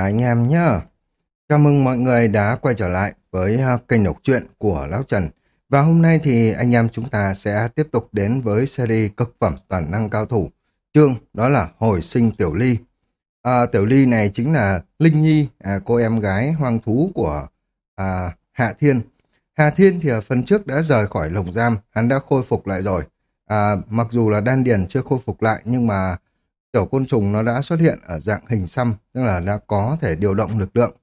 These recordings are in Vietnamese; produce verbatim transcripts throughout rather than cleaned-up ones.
Anh em nhá, chào mừng mọi người đã quay trở lại với à, kênh đọc truyện của Lão Trần. Và hôm nay thì anh em chúng ta sẽ tiếp tục đến với series cực phẩm toàn năng cao thủ. Chương đó là Hồi sinh Tiểu Ly. À, Tiểu Ly này chính là Linh Nhi, à, cô em gái hoang thú của à, Hạ Thiên. Hạ Thiên thì ở phần trước đã rời khỏi lồng giam, hắn đã khôi phục lại rồi. À, mặc dù là đan điền chưa khôi phục lại nhưng mà tiểu côn trùng nó đã xuất hiện ở dạng hình xăm, tức là đã có thể điều động lực lượng.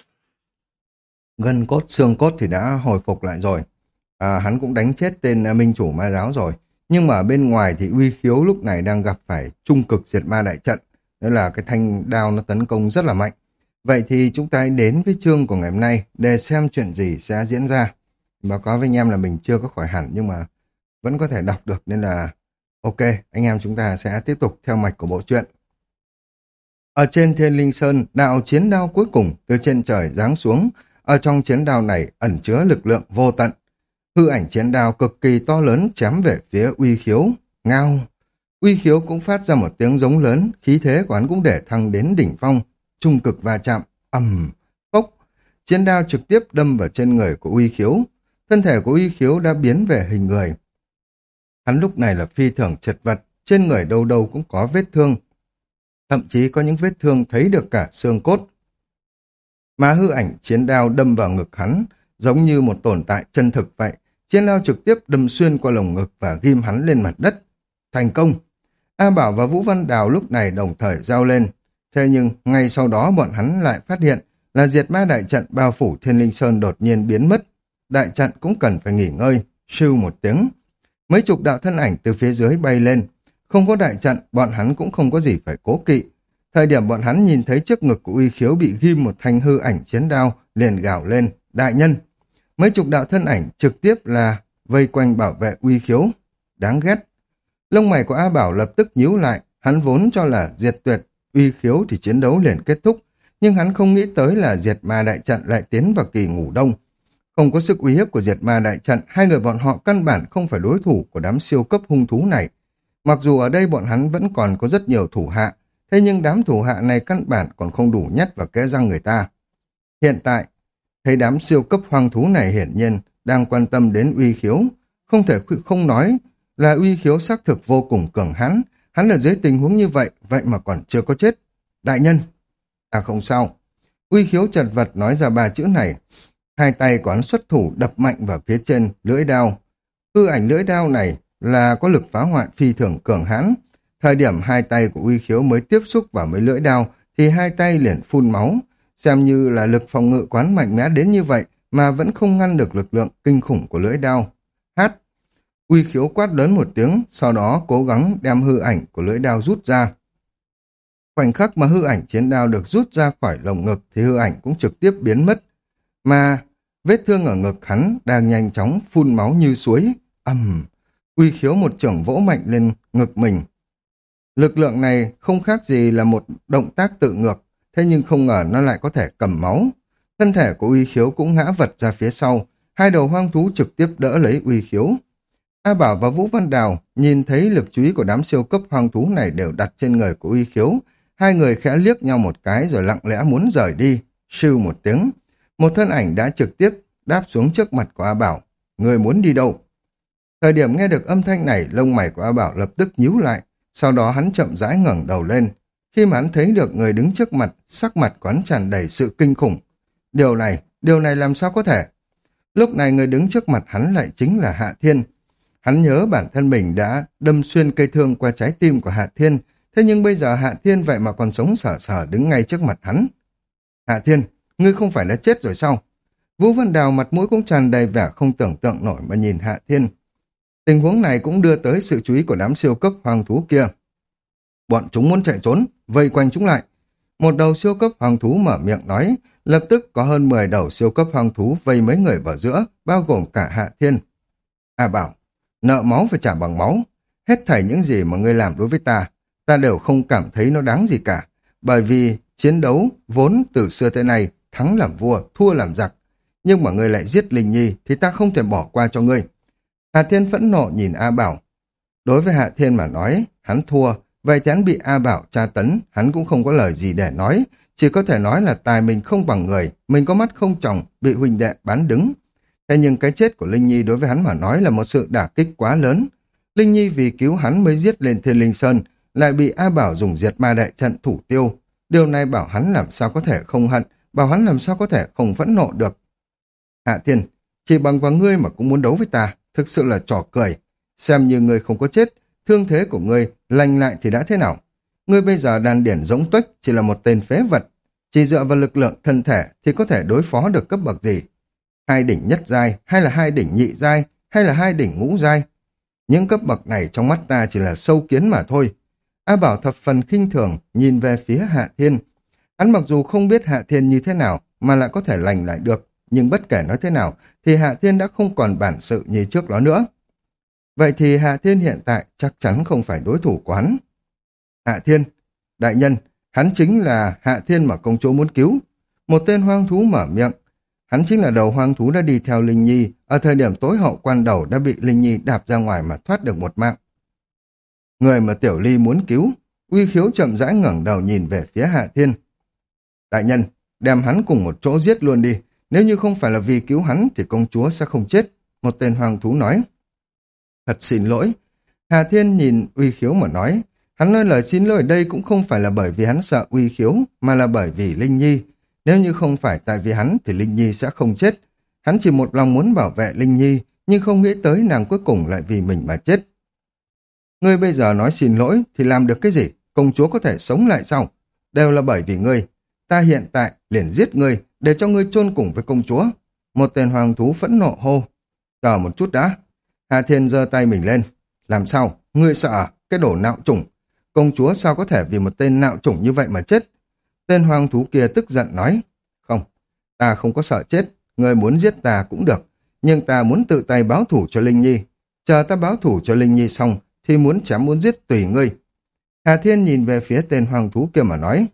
Gân cốt, xương cốt thì đã hồi phục lại rồi. À, hắn cũng đánh chết tên à, minh chủ ma giáo rồi. Nhưng mà ở bên ngoài thì uy khiếu lúc này đang gặp phải trung cực diệt ma đại trận. Đó là cái thanh đao nó tấn công rất là mạnh. Vậy thì chúng ta hãy đến với chương của ngày hôm nay để xem chuyện gì sẽ diễn ra. Báo cáo với anh em là mình chưa có khỏi hẳn nhưng mà vẫn có thể đọc được nên là ok, anh em chúng ta sẽ tiếp tục theo mạch của bộ truyện. Ở trên Thiên Linh Sơn, đạo chiến đao cuối cùng từ trên trời giáng xuống. Ở trong chiến đao này ẩn chứa lực lượng vô tận. Hư ảnh chiến đao cực kỳ to lớn chém về phía uy khiếu. Ngao! Uy khiếu cũng phát ra một tiếng giống lớn, khí thế của hắn cũng để thăng đến đỉnh phong. Trung cực va chạm, ầm, phốc. Chiến đao trực tiếp đâm vào trên người của uy khiếu. Thân thể của uy khiếu đã biến về hình người. Hắn lúc này là phi thường chật vật, trên người đâu đâu cũng có vết thương. Thậm chí có những vết thương thấy được cả xương cốt. Mà hư ảnh chiến đao đâm vào ngực hắn, giống như một tồn tại chân thực vậy. Chiến đao trực tiếp đâm xuyên qua lồng ngực và ghim hắn lên mặt đất. Thành công! A Bảo và Vũ Văn Đào lúc này đồng thời giao lên. Thế nhưng, ngay sau đó bọn hắn lại phát hiện là diệt ma đại trận bao phủ Thiên Linh Sơn đột nhiên biến mất. Đại trận cũng cần phải nghỉ ngơi, sưu một tiếng. Mấy chục đạo thân ảnh từ phía dưới bay lên. Không có đại trận, bọn hắn cũng không có gì phải cố kỵ. Thời điểm bọn hắn nhìn thấy trước ngực của uy khiếu bị ghim một thanh hư ảnh chiến đao, liền gào lên, đại nhân. Mấy chục đạo thân ảnh trực tiếp là vây quanh bảo vệ uy khiếu. Đáng ghét. Lông mày của A Bảo lập tức nhíu lại, hắn vốn cho là diệt tuyệt, uy khiếu thì chiến đấu liền kết thúc. Nhưng hắn không nghĩ tới là diệt ma đại trận lại tiến vào kỳ ngủ đông. Không có sức uy hiếp của diệt ma đại trận, hai người bọn họ căn bản không phải đối thủ của đám siêu cấp hung thú này. Mặc dù ở đây bọn hắn vẫn còn có rất nhiều thủ hạ, thế nhưng đám thủ hạ này căn bản còn không đủ nhét vào kẽ răng người ta. Hiện tại, thấy đám siêu cấp hoang thú này hiển nhiên đang quan tâm đến uy khiếu. Không thể không nói là uy khiếu xác thực vô cùng cường hãn. Hắn ở dưới tình huống như vậy, vậy mà còn chưa có chết. Đại nhân! À không sao. Uy khiếu chật vật nói ra ba chữ này. Hai tay của hắn xuất thủ đập mạnh vào phía trên lưỡi đao. Hư ảnh lưỡi đao này là có lực phá hoại phi thường cường hãn. Thời điểm hai tay của uy khiếu mới tiếp xúc vào mấy lưỡi đao thì hai tay liền phun máu. Xem như là lực phòng ngự quán mạnh mẽ đến như vậy mà vẫn không ngăn được lực lượng kinh khủng của lưỡi đao. Hát! Uy khiếu quát lớn một tiếng, sau đó cố gắng đem hư ảnh của lưỡi đao rút ra. Khoảnh khắc mà hư ảnh chiến đao được rút ra khỏi lồng ngực thì hư ảnh cũng trực tiếp biến mất. Mà vết thương ở ngực hắn đang nhanh chóng phun máu như suối. Ầm! Uy khiếu một chưởng vỗ mạnh lên ngực mình. Lực lượng này không khác gì là một động tác tự ngược, thế nhưng không ngờ nó lại có thể cầm máu. Thân thể của uy khiếu cũng ngã vật ra phía sau, hai đầu hoang thú trực tiếp đỡ lấy uy khiếu. A Bảo và Vũ Văn Đào nhìn thấy lực chú ý của đám siêu cấp hoang thú này đều đặt trên người của uy khiếu. Hai người khẽ liếc nhau một cái rồi lặng lẽ muốn rời đi. Sưu một tiếng. Một thân ảnh đã trực tiếp đáp xuống trước mặt của A Bảo. Người muốn đi đâu? Thời điểm nghe được âm thanh này, lông mày của A Bảo lập tức nhíu lại. Sau đó hắn chậm rãi ngẩng đầu lên. Khi mà hắn thấy được người đứng trước mặt, sắc mặt của hắn tràn đầy sự kinh khủng. Điều này, điều này làm sao có thể? Lúc này người đứng trước mặt hắn lại chính là Hạ Thiên. Hắn nhớ bản thân mình đã đâm xuyên cây thương qua trái tim của Hạ Thiên, thế nhưng bây giờ Hạ Thiên vậy mà còn sống sờ sờ đứng ngay trước mặt hắn. Hạ Thiên, ngươi không phải đã chết rồi sao? Vũ Văn Đào mặt mũi cũng tràn đầy vẻ không tưởng tượng nổi mà nhìn Hạ Thiên. Tình huống này cũng đưa tới sự chú ý của đám siêu cấp hoàng thú kia. Bọn chúng muốn chạy trốn, vây quanh chúng lại. Một đầu siêu cấp hoàng thú mở miệng nói, lập tức có hơn mười đầu siêu cấp hoàng thú vây mấy người vào giữa, bao gồm cả Hạ Thiên. A Bảo, nợ máu phải trả bằng máu. Hết thảy những gì mà ngươi làm đối với ta, ta đều không cảm thấy nó đáng gì cả. Bởi vì chiến đấu vốn từ xưa tới nay, thắng làm vua, thua làm giặc. Nhưng mà ngươi lại giết Linh Nhi thì ta không thể bỏ qua cho ngươi. Hạ Thiên phẫn nộ nhìn A Bảo. Đối với Hạ Thiên mà nói, hắn thua, vậy thì hắn bị A Bảo tra tấn, hắn cũng không có lời gì để nói, chỉ có thể nói là tài mình không bằng người, mình có mắt không tròng, bị huynh đệ bán đứng. Thế nhưng cái chết của Linh Nhi đối với hắn mà nói là một sự đả kích quá lớn. Linh Nhi vì cứu hắn mới giết lên Thiên Linh Sơn, lại bị A Bảo dùng diệt ma đại trận thủ tiêu. Điều này bảo hắn làm sao có thể không hận, bảo hắn làm sao có thể không phẫn nộ được. Hạ Thiên, chỉ bằng vào ngươi mà cũng muốn đấu với ta, thực sự là trò cười. Xem như ngươi không có chết, thương thế của ngươi lành lại thì đã thế nào? Ngươi bây giờ đan điển rỗng tuếch, chỉ là một tên phế vật. Chỉ dựa vào lực lượng thân thể thì có thể đối phó được cấp bậc gì? Hai đỉnh nhất giai, hay là hai đỉnh nhị giai, hay là hai đỉnh ngũ giai? Những cấp bậc này trong mắt ta chỉ là sâu kiến mà thôi. A Bảo thập phần khinh thường nhìn về phía Hạ Thiên. Hắn mặc dù không biết Hạ Thiên như thế nào mà lại có thể lành lại được, nhưng bất kể nói thế nào thì Hạ Thiên đã không còn bản sự như trước đó nữa. Vậy thì Hạ Thiên hiện tại chắc chắn không phải đối thủ của hắn. Hạ Thiên, đại nhân, hắn chính là Hạ Thiên mà công chúa muốn cứu. Một tên hoang thú mở miệng. Hắn chính là đầu hoang thú đã đi theo Linh Nhi, ở thời điểm tối hậu quan đầu đã bị Linh Nhi đạp ra ngoài mà thoát được một mạng. Người mà Tiểu Ly muốn cứu, Uy Khiếu chậm rãi ngẩng đầu nhìn về phía Hạ Thiên. Đại nhân, đem hắn cùng một chỗ giết luôn đi, nếu như không phải là vì cứu hắn thì công chúa sẽ không chết, một tên hoang thú nói. Thật xin lỗi. Hạ Thiên nhìn Uy Khiếu mà nói, hắn nói lời xin lỗi ở đây cũng không phải là bởi vì hắn sợ Uy Khiếu, mà là bởi vì Linh Nhi. Nếu như không phải tại vì hắn thì Linh Nhi sẽ không chết. Hắn chỉ một lòng muốn bảo vệ Linh Nhi, nhưng không nghĩ tới nàng cuối cùng lại vì mình mà chết. Ngươi bây giờ nói xin lỗi thì làm được cái gì? Công chúa có thể sống lại sao? Đều là bởi vì ngươi. Ta hiện tại liền giết ngươi để cho ngươi chôn cùng với công chúa. Một tên hoàng thú phẫn nộ hô. Chờ một chút đã. Hà Thiên giơ tay mình lên. Làm sao? Ngươi sợ cái đồ nạo chủng. Công chúa sao có thể vì một tên nạo chủng như vậy mà chết? Tên hoàng thú kia tức giận nói. Không, ta không có sợ chết. Ngươi muốn giết ta cũng được. Nhưng ta muốn tự tay báo thủ cho Linh Nhi. Chờ ta báo thủ cho Linh Nhi xong thì muốn chém muốn giết tùy ngươi. Hà Thiên nhìn về phía tên hoàng thú kia mà nói.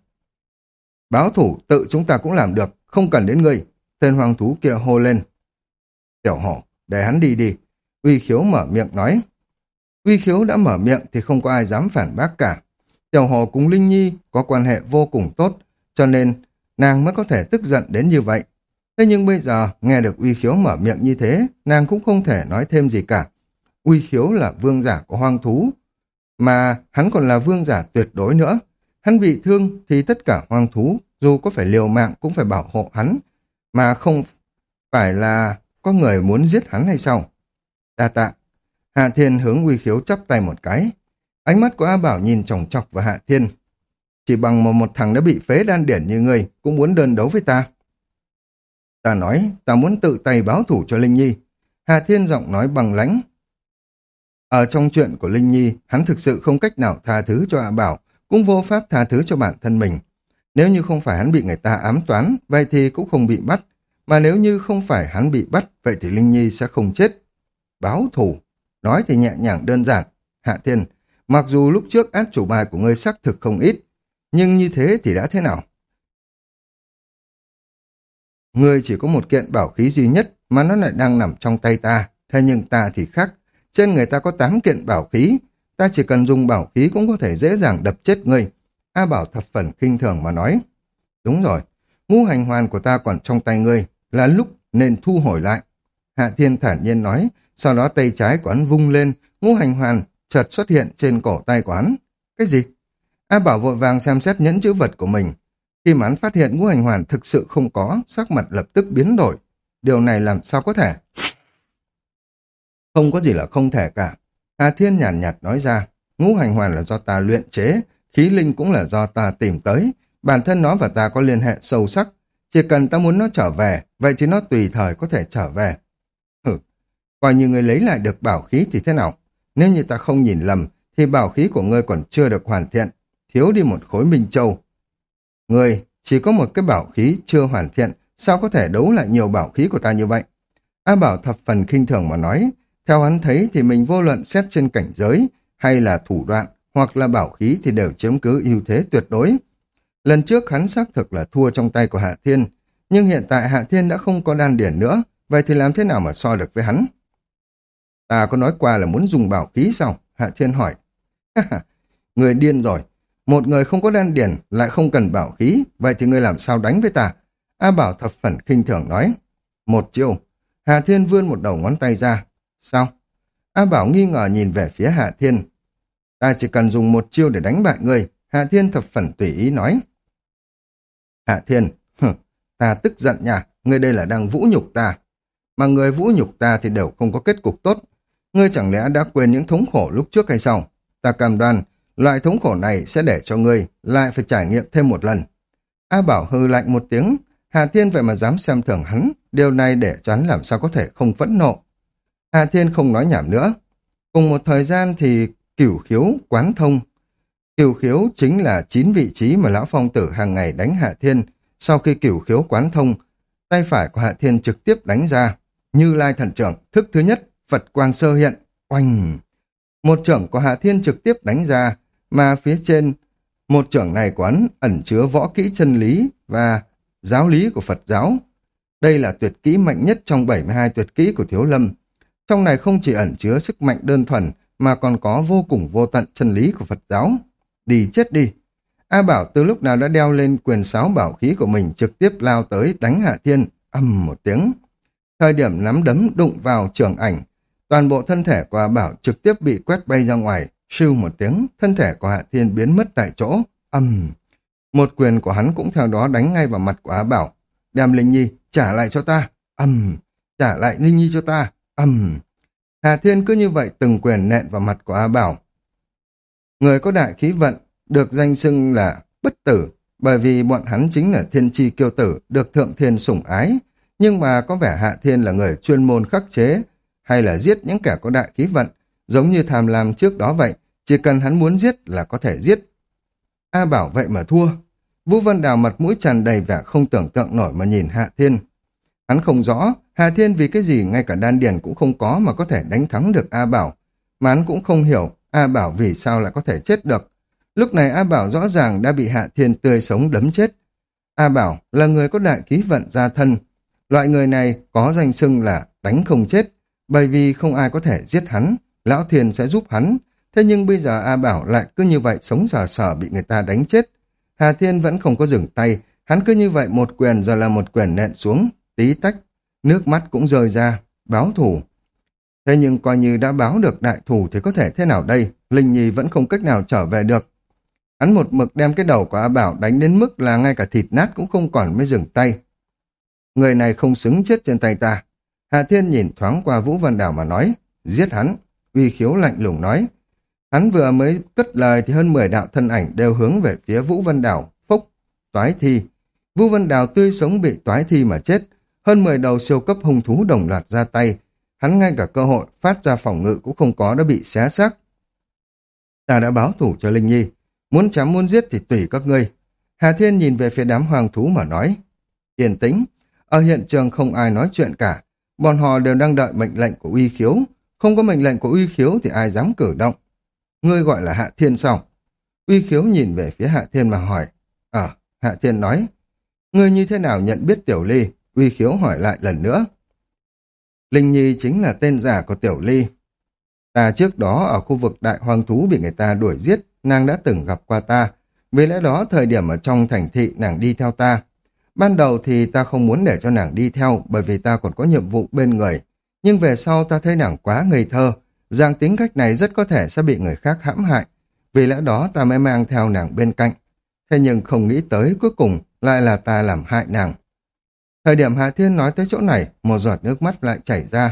Báo thủ tự chúng ta cũng làm được, không cần đến ngươi. Tên hoàng thú kia hô lên. Tiểu hổ, để hắn đi đi. Uy Khiếu mở miệng nói. Uy Khiếu đã mở miệng thì không có ai dám phản bác cả. Tiểu hổ cùng Linh Nhi có quan hệ vô cùng tốt, cho nên nàng mới có thể tức giận đến như vậy. Thế nhưng bây giờ nghe được Uy Khiếu mở miệng như thế, nàng cũng không thể nói thêm gì cả. Uy Khiếu là vương giả của hoang thú, mà hắn còn là vương giả tuyệt đối nữa. Hắn bị thương thì tất cả hoang thú, dù có phải liều mạng cũng phải bảo hộ hắn, mà không phải là có người muốn giết hắn hay sao? Đa tạ. Hạ Thiên hướng Uy Khiếu chắp tay một cái. Ánh mắt của A Bảo nhìn chòng chọc vào Hạ Thiên. Chỉ bằng một, một thằng đã bị phế đan điển như ngươi cũng muốn đơn đấu với ta. Ta nói, ta muốn tự tay báo thủ cho Linh Nhi. Hạ Thiên giọng nói bằng lãnh. Ở trong chuyện của Linh Nhi, hắn thực sự không cách nào tha thứ cho A Bảo, cũng vô pháp tha thứ cho bản thân mình. Nếu như không phải hắn bị người ta ám toán, vậy thì cũng không bị bắt. Mà nếu như không phải hắn bị bắt, vậy thì Linh Nhi sẽ không chết. Báo thủ. Nói thì nhẹ nhàng đơn giản. Hạ Thiên, mặc dù lúc trước át chủ bài của ngươi xác thực không ít, nhưng như thế thì đã thế nào? Ngươi chỉ có một kiện bảo khí duy nhất mà nó lại đang nằm trong tay ta, thế nhưng ta thì khác. Trên người ta có tám kiện bảo khí, ta chỉ cần dùng bảo khí cũng có thể dễ dàng đập chết ngươi. A Bảo thập phần khinh thường mà nói. Đúng rồi, ngũ hành hoàn của ta còn trong tay ngươi, là lúc nên thu hồi lại. Hạ Thiên thản nhiên nói, sau đó tay trái của hắn vung lên, ngũ hành hoàn chợt xuất hiện trên cổ tay của hắn. Cái gì? A Bảo vội vàng xem xét nhẫn chữ vật của mình. Khi mà hắn phát hiện ngũ hành hoàn thực sự không có, sắc mặt lập tức biến đổi. Điều này làm sao có thể? Không có gì là không thể cả. Hà Thiên nhàn nhạt, nhạt nói ra, ngũ hành hoàn là do ta luyện chế, khí linh cũng là do ta tìm tới, bản thân nó và ta có liên hệ sâu sắc, chỉ cần ta muốn nó trở về, vậy thì nó tùy thời có thể trở về. Hử, coi như người lấy lại được bảo khí thì thế nào? Nếu như ta không nhìn lầm, thì bảo khí của ngươi còn chưa được hoàn thiện, thiếu đi một khối minh châu. Ngươi chỉ có một cái bảo khí chưa hoàn thiện, sao có thể đấu lại nhiều bảo khí của ta như vậy? A Bảo thập phần khinh thường mà nói, theo hắn thấy thì mình vô luận xét trên cảnh giới, hay là thủ đoạn, hoặc là bảo khí thì đều chiếm cứ ưu thế tuyệt đối. Lần trước hắn xác thực là thua trong tay của Hạ Thiên, nhưng hiện tại Hạ Thiên đã không có đan điển nữa, vậy thì làm thế nào mà so được với hắn? Ta có nói qua là muốn dùng bảo khí sao? Hạ Thiên hỏi. Người điên rồi, Một người không có đan điền lại không cần bảo khí, vậy thì ngươi làm sao đánh với ta? A Bảo thập phần khinh thường nói. Một chiêu. Hà Thiên vươn một đầu ngón tay ra. Sao? A Bảo nghi ngờ nhìn về phía Hạ Thiên. Ta chỉ cần dùng một chiêu để đánh bại ngươi. Hạ Thiên thập phần tùy ý nói. Hạ Thiên, hừ, ta tức giận nha, ngươi đây là đang vũ nhục ta. Mà người vũ nhục ta thì đều không có kết cục tốt. Ngươi chẳng lẽ đã quên những thống khổ lúc trước hay sao? Ta cam đoan, loại thống khổ này sẽ để cho ngươi lại phải trải nghiệm thêm một lần. A Bảo hư lạnh một tiếng, Hà Thiên vậy mà dám xem thường hắn, điều này để cho hắn làm sao có thể không phẫn nộ. Hà Thiên không nói nhảm nữa. Cùng một thời gian thì cửu khiếu, quán thông. Cửu khiếu chính là chín vị trí mà Lão Phong Tử hàng ngày đánh Hạ Thiên. Sau khi cửu khiếu quán thông, tay phải của Hạ Thiên trực tiếp đánh ra. Như Lai Thần Trưởng, thức thứ nhất, Phật Quang sơ hiện, oanh. Một trưởng của Hạ Thiên trực tiếp đánh ra, mà phía trên một trưởng này của hắn ẩn chứa võ kỹ chân lý và giáo lý của Phật giáo. Đây là tuyệt kỹ mạnh nhất trong bảy mươi hai tuyệt kỹ của Thiếu Lâm. Trong này không chỉ ẩn chứa sức mạnh đơn thuần, mà còn có vô cùng vô tận chân lý của Phật giáo. Đi chết đi! A Bảo từ lúc nào đã đeo lên quyền sáo bảo khí của mình trực tiếp lao tới đánh Hạ Thiên, ầm một tiếng. Thời điểm nắm đấm đụng vào trường ảnh, toàn bộ thân thể của A Bảo trực tiếp bị quét bay ra ngoài, sưu một tiếng, thân thể của Hạ Thiên biến mất tại chỗ, ầm. Một quyền của hắn cũng theo đó đánh ngay vào mặt của A Bảo. Đem Linh Nhi, trả lại cho ta, ầm. Trả lại Linh Nhi cho ta, ầm. Hà Thiên cứ như vậy từng quyền nện vào mặt của A Bảo. Người có đại khí vận, được danh xưng là bất tử, bởi vì bọn hắn chính là thiên chi kiêu tử, được thượng thiên sủng ái. Nhưng mà có vẻ Hạ Thiên là người chuyên môn khắc chế, hay là giết những kẻ có đại khí vận, giống như Tham Lam trước đó vậy, chỉ cần hắn muốn giết là có thể giết. A Bảo vậy mà thua. Vũ Văn Đào mặt mũi tràn đầy vẻ không tưởng tượng nổi mà nhìn Hạ Thiên. Hắn không rõ Hạ Thiên vì cái gì ngay cả đan điền cũng không có mà có thể đánh thắng được A Bảo, mà hắn cũng không hiểu A Bảo vì sao lại có thể chết được. Lúc này A Bảo rõ ràng đã bị Hạ Thiên tươi sống đấm chết. A Bảo là người có đại khí vận gia thân. Loại người này có danh xưng là đánh không chết, bởi vì không ai có thể giết hắn, Lão Thiên sẽ giúp hắn. Thế nhưng bây giờ A Bảo lại cứ như vậy sống sờ sờ bị người ta đánh chết. Hà Thiên vẫn không có dừng tay, hắn cứ như vậy một quyền rồi là một quyền nện xuống, tí tách, nước mắt cũng rơi ra, báo thù. Thế nhưng coi như đã báo được đại thù thì có thể thế nào đây, Linh Nhi vẫn không cách nào trở về được. Hắn một mực đem cái đầu của A Bảo đánh đến mức là ngay cả thịt nát cũng không còn mới dừng tay. Người này không xứng chết trên tay ta. Hà Thiên nhìn thoáng qua Vũ Văn Đào mà nói, giết hắn. Uy Khiếu lạnh lùng nói. Hắn vừa mới cất lời thì hơn mười đạo thân ảnh đều hướng về phía Vũ Văn Đào, phốc, toái thi. Vũ Văn Đào tươi sống bị toái thi mà chết, hơn mười đầu siêu cấp hung thú đồng loạt ra tay. Hắn ngay cả cơ hội phát ra phòng ngự cũng không có, đã bị xé xác. Ta đã báo thủ cho Linh Nhi, muốn chém muốn giết thì tùy các ngươi. Hà Thiên nhìn về phía đám hoàng thú mà nói, yên tĩnh, ở hiện trường không ai nói chuyện cả, bọn họ đều đang đợi mệnh lệnh của Uy Khiếu, không có mệnh lệnh của Uy Khiếu thì ai dám cử động. Ngươi gọi là Hạ Thiên sao? Uy Khiếu nhìn về phía Hạ Thiên mà hỏi. Ờ, Hạ Thiên nói. Ngươi như thế nào nhận biết Tiểu Ly? Uy Khiếu hỏi lại lần nữa. Linh Nhi chính là tên giả của Tiểu Ly. Ta trước đó ở khu vực đại hoang thú bị người ta đuổi giết, nàng đã từng gặp qua ta. Vì lẽ đó thời điểm ở trong thành thị nàng đi theo ta. Ban đầu thì ta không muốn để cho nàng đi theo bởi vì ta còn có nhiệm vụ bên người. Nhưng về sau ta thấy nàng quá ngây thơ, dạng tính cách này rất có thể sẽ bị người khác hãm hại. Vì lẽ đó ta mới mang theo nàng bên cạnh. Thế nhưng không nghĩ tới cuối cùng lại là ta làm hại nàng. Thời điểm Hạ Thiên nói tới chỗ này, một giọt nước mắt lại chảy ra.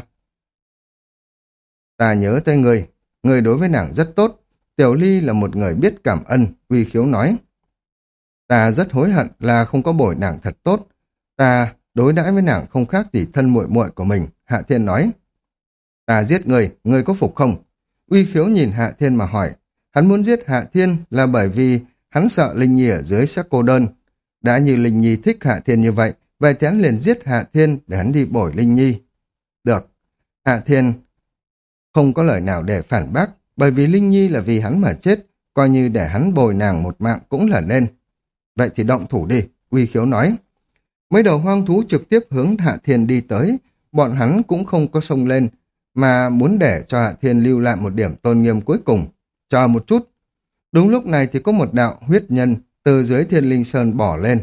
Ta nhớ tới ngươi, ngươi đối với nàng rất tốt. Tiểu Ly là một người biết cảm ơn, Uy Khiếu nói. Ta rất hối hận là không có bồi nàng thật tốt. Ta đối đãi với nàng không khác gì thân muội muội của mình, Hạ Thiên nói. Ta giết ngươi, ngươi có phục không? Uy Khiếu nhìn Hạ Thiên mà hỏi. Hắn muốn giết Hạ Thiên là bởi vì hắn sợ Linh Nhi ở dưới sẽ cô đơn. Đã như Linh Nhi thích Hạ Thiên như vậy, vậy thì hắn liền giết Hạ Thiên để hắn đi bồi Linh Nhi. Được. Hạ Thiên không có lời nào để phản bác, bởi vì Linh Nhi là vì hắn mà chết, coi như để hắn bồi nàng một mạng cũng là nên. Vậy thì động thủ đi, Uy Khiếu nói. Mấy đầu hoang thú trực tiếp hướng Hạ Thiên đi tới, bọn hắn cũng không có xông lên, mà muốn để cho Hạ Thiên lưu lại một điểm tôn nghiêm cuối cùng. Chờ một chút. Đúng lúc này thì có một đạo huyết nhân từ dưới Thiên Linh Sơn bỏ lên.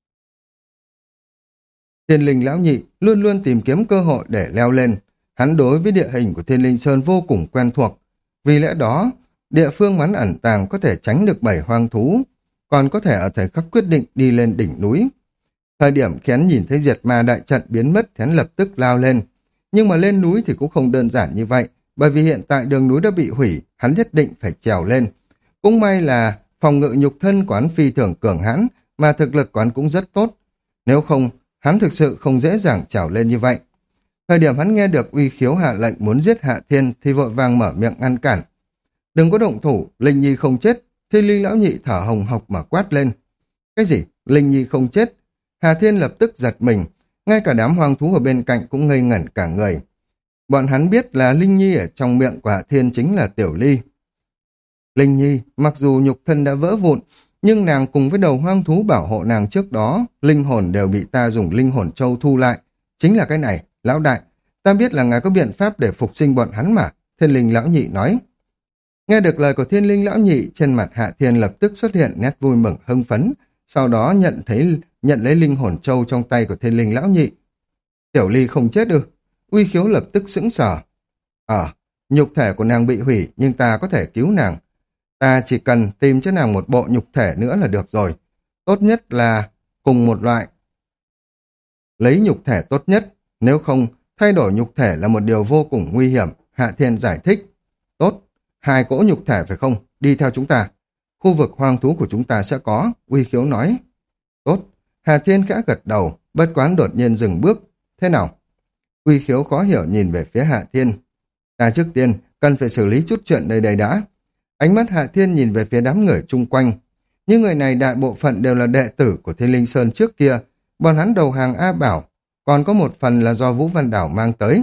Thiên Linh Lão Nhị luôn luôn tìm kiếm cơ hội để leo lên. Hắn đối với địa hình của Thiên Linh Sơn vô cùng quen thuộc. Vì lẽ đó, địa phương hắn ẩn tàng có thể tránh được bảy hoang thú, còn có thể ở thời khắc quyết định đi lên đỉnh núi. Thời điểm khi hắn nhìn thấy diệt ma đại trận biến mất thì hắn lập tức lao lên. Nhưng mà lên núi thì cũng không đơn giản như vậy, bởi vì hiện tại đường núi đã bị hủy, hắn nhất định phải trèo lên. Cũng may là phòng ngự nhục thân của hắn phi thường cường hãn, mà thực lực của hắn cũng rất tốt. Nếu không, hắn thực sự không dễ dàng trèo lên như vậy. Thời điểm hắn nghe được Uy Khiếu hạ lệnh muốn giết Hạ Thiên thì vội vàng mở miệng ngăn cản. Đừng có động thủ, Linh Nhi không chết. Thiên Linh Lão Nhị thở hồng hộc mà quát lên. Cái gì? Linh Nhi không chết? Hà Thiên lập tức giật mình, ngay cả đám hoang thú ở bên cạnh cũng ngây ngẩn cả người. Bọn hắn biết là Linh Nhi ở trong miệng của Hạ Thiên chính là Tiểu Ly. Linh Nhi, mặc dù nhục thân đã vỡ vụn, nhưng nàng cùng với đầu hoang thú bảo hộ nàng trước đó, linh hồn đều bị ta dùng linh hồn châu thu lại. Chính là cái này, lão đại, ta biết là ngài có biện pháp để phục sinh bọn hắn mà, Thiên Linh Lão Nhị nói. Nghe được lời của Thiên Linh Lão Nhị, trên mặt Hạ Thiên lập tức xuất hiện nét vui mừng hưng phấn, sau đó nhận thấy nhận lấy linh hồn châu trong tay của Thiên Linh Lão Nhị. Tiểu Ly không chết được. Uy Khiếu lập tức sững sờ. Ờ, nhục thể của nàng bị hủy, nhưng ta có thể cứu nàng. Ta chỉ cần tìm cho nàng một bộ nhục thể nữa là được rồi. Tốt nhất là cùng một loại. Lấy nhục thể tốt nhất, nếu không, thay đổi nhục thể là một điều vô cùng nguy hiểm, Hạ Thiên giải thích. Tốt, hai cỗ nhục thể phải không? Đi theo chúng ta. Khu vực hoang thú của chúng ta sẽ có, Uy Khiếu nói. Tốt, Hạ Thiên khẽ gật đầu, bất quán đột nhiên dừng bước. Thế nào? Uy Khiếu khó hiểu nhìn về phía Hạ Thiên. Ta trước tiên, cần phải xử lý chút chuyện nơi đây đã. Ánh mắt Hạ Thiên nhìn về phía đám người chung quanh. Những người này đại bộ phận đều là đệ tử của Thiên Linh Sơn trước kia. Bọn hắn đầu hàng A Bảo, còn có một phần là do Vũ Văn Đảo mang tới.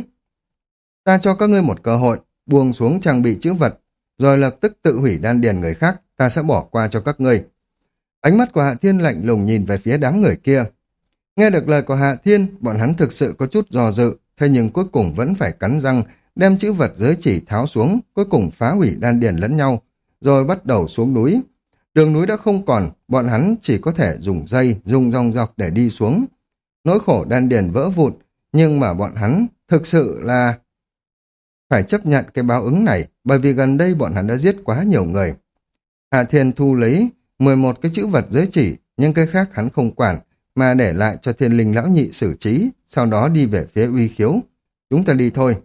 Ta cho các ngươi một cơ hội, buông xuống trang bị chữ vật, rồi lập tức tự hủy đan điền người khác, ta sẽ bỏ qua cho các ngươi. Ánh mắt của Hạ Thiên lạnh lùng nhìn về phía đám người kia. Nghe được lời của Hạ Thiên, bọn hắn thực sự có chút do dự, thế nhưng cuối cùng vẫn phải cắn răng, đem chữ vật giới chỉ tháo xuống, cuối cùng phá hủy đan điền lẫn nhau, rồi bắt đầu xuống núi. Đường núi đã không còn, bọn hắn chỉ có thể dùng dây, dùng rong dọc để đi xuống. Nỗi khổ đan điền vỡ vụn, nhưng mà bọn hắn thực sự là phải chấp nhận cái báo ứng này, bởi vì gần đây bọn hắn đã giết quá nhiều người. Hạ Thiên thu lấy mười một cái chữ vật giới chỉ, nhưng cái khác hắn không quản, mà để lại cho Thiên Linh Lão Nhị xử trí, sau đó đi về phía Uy Khiếu. Chúng ta đi thôi.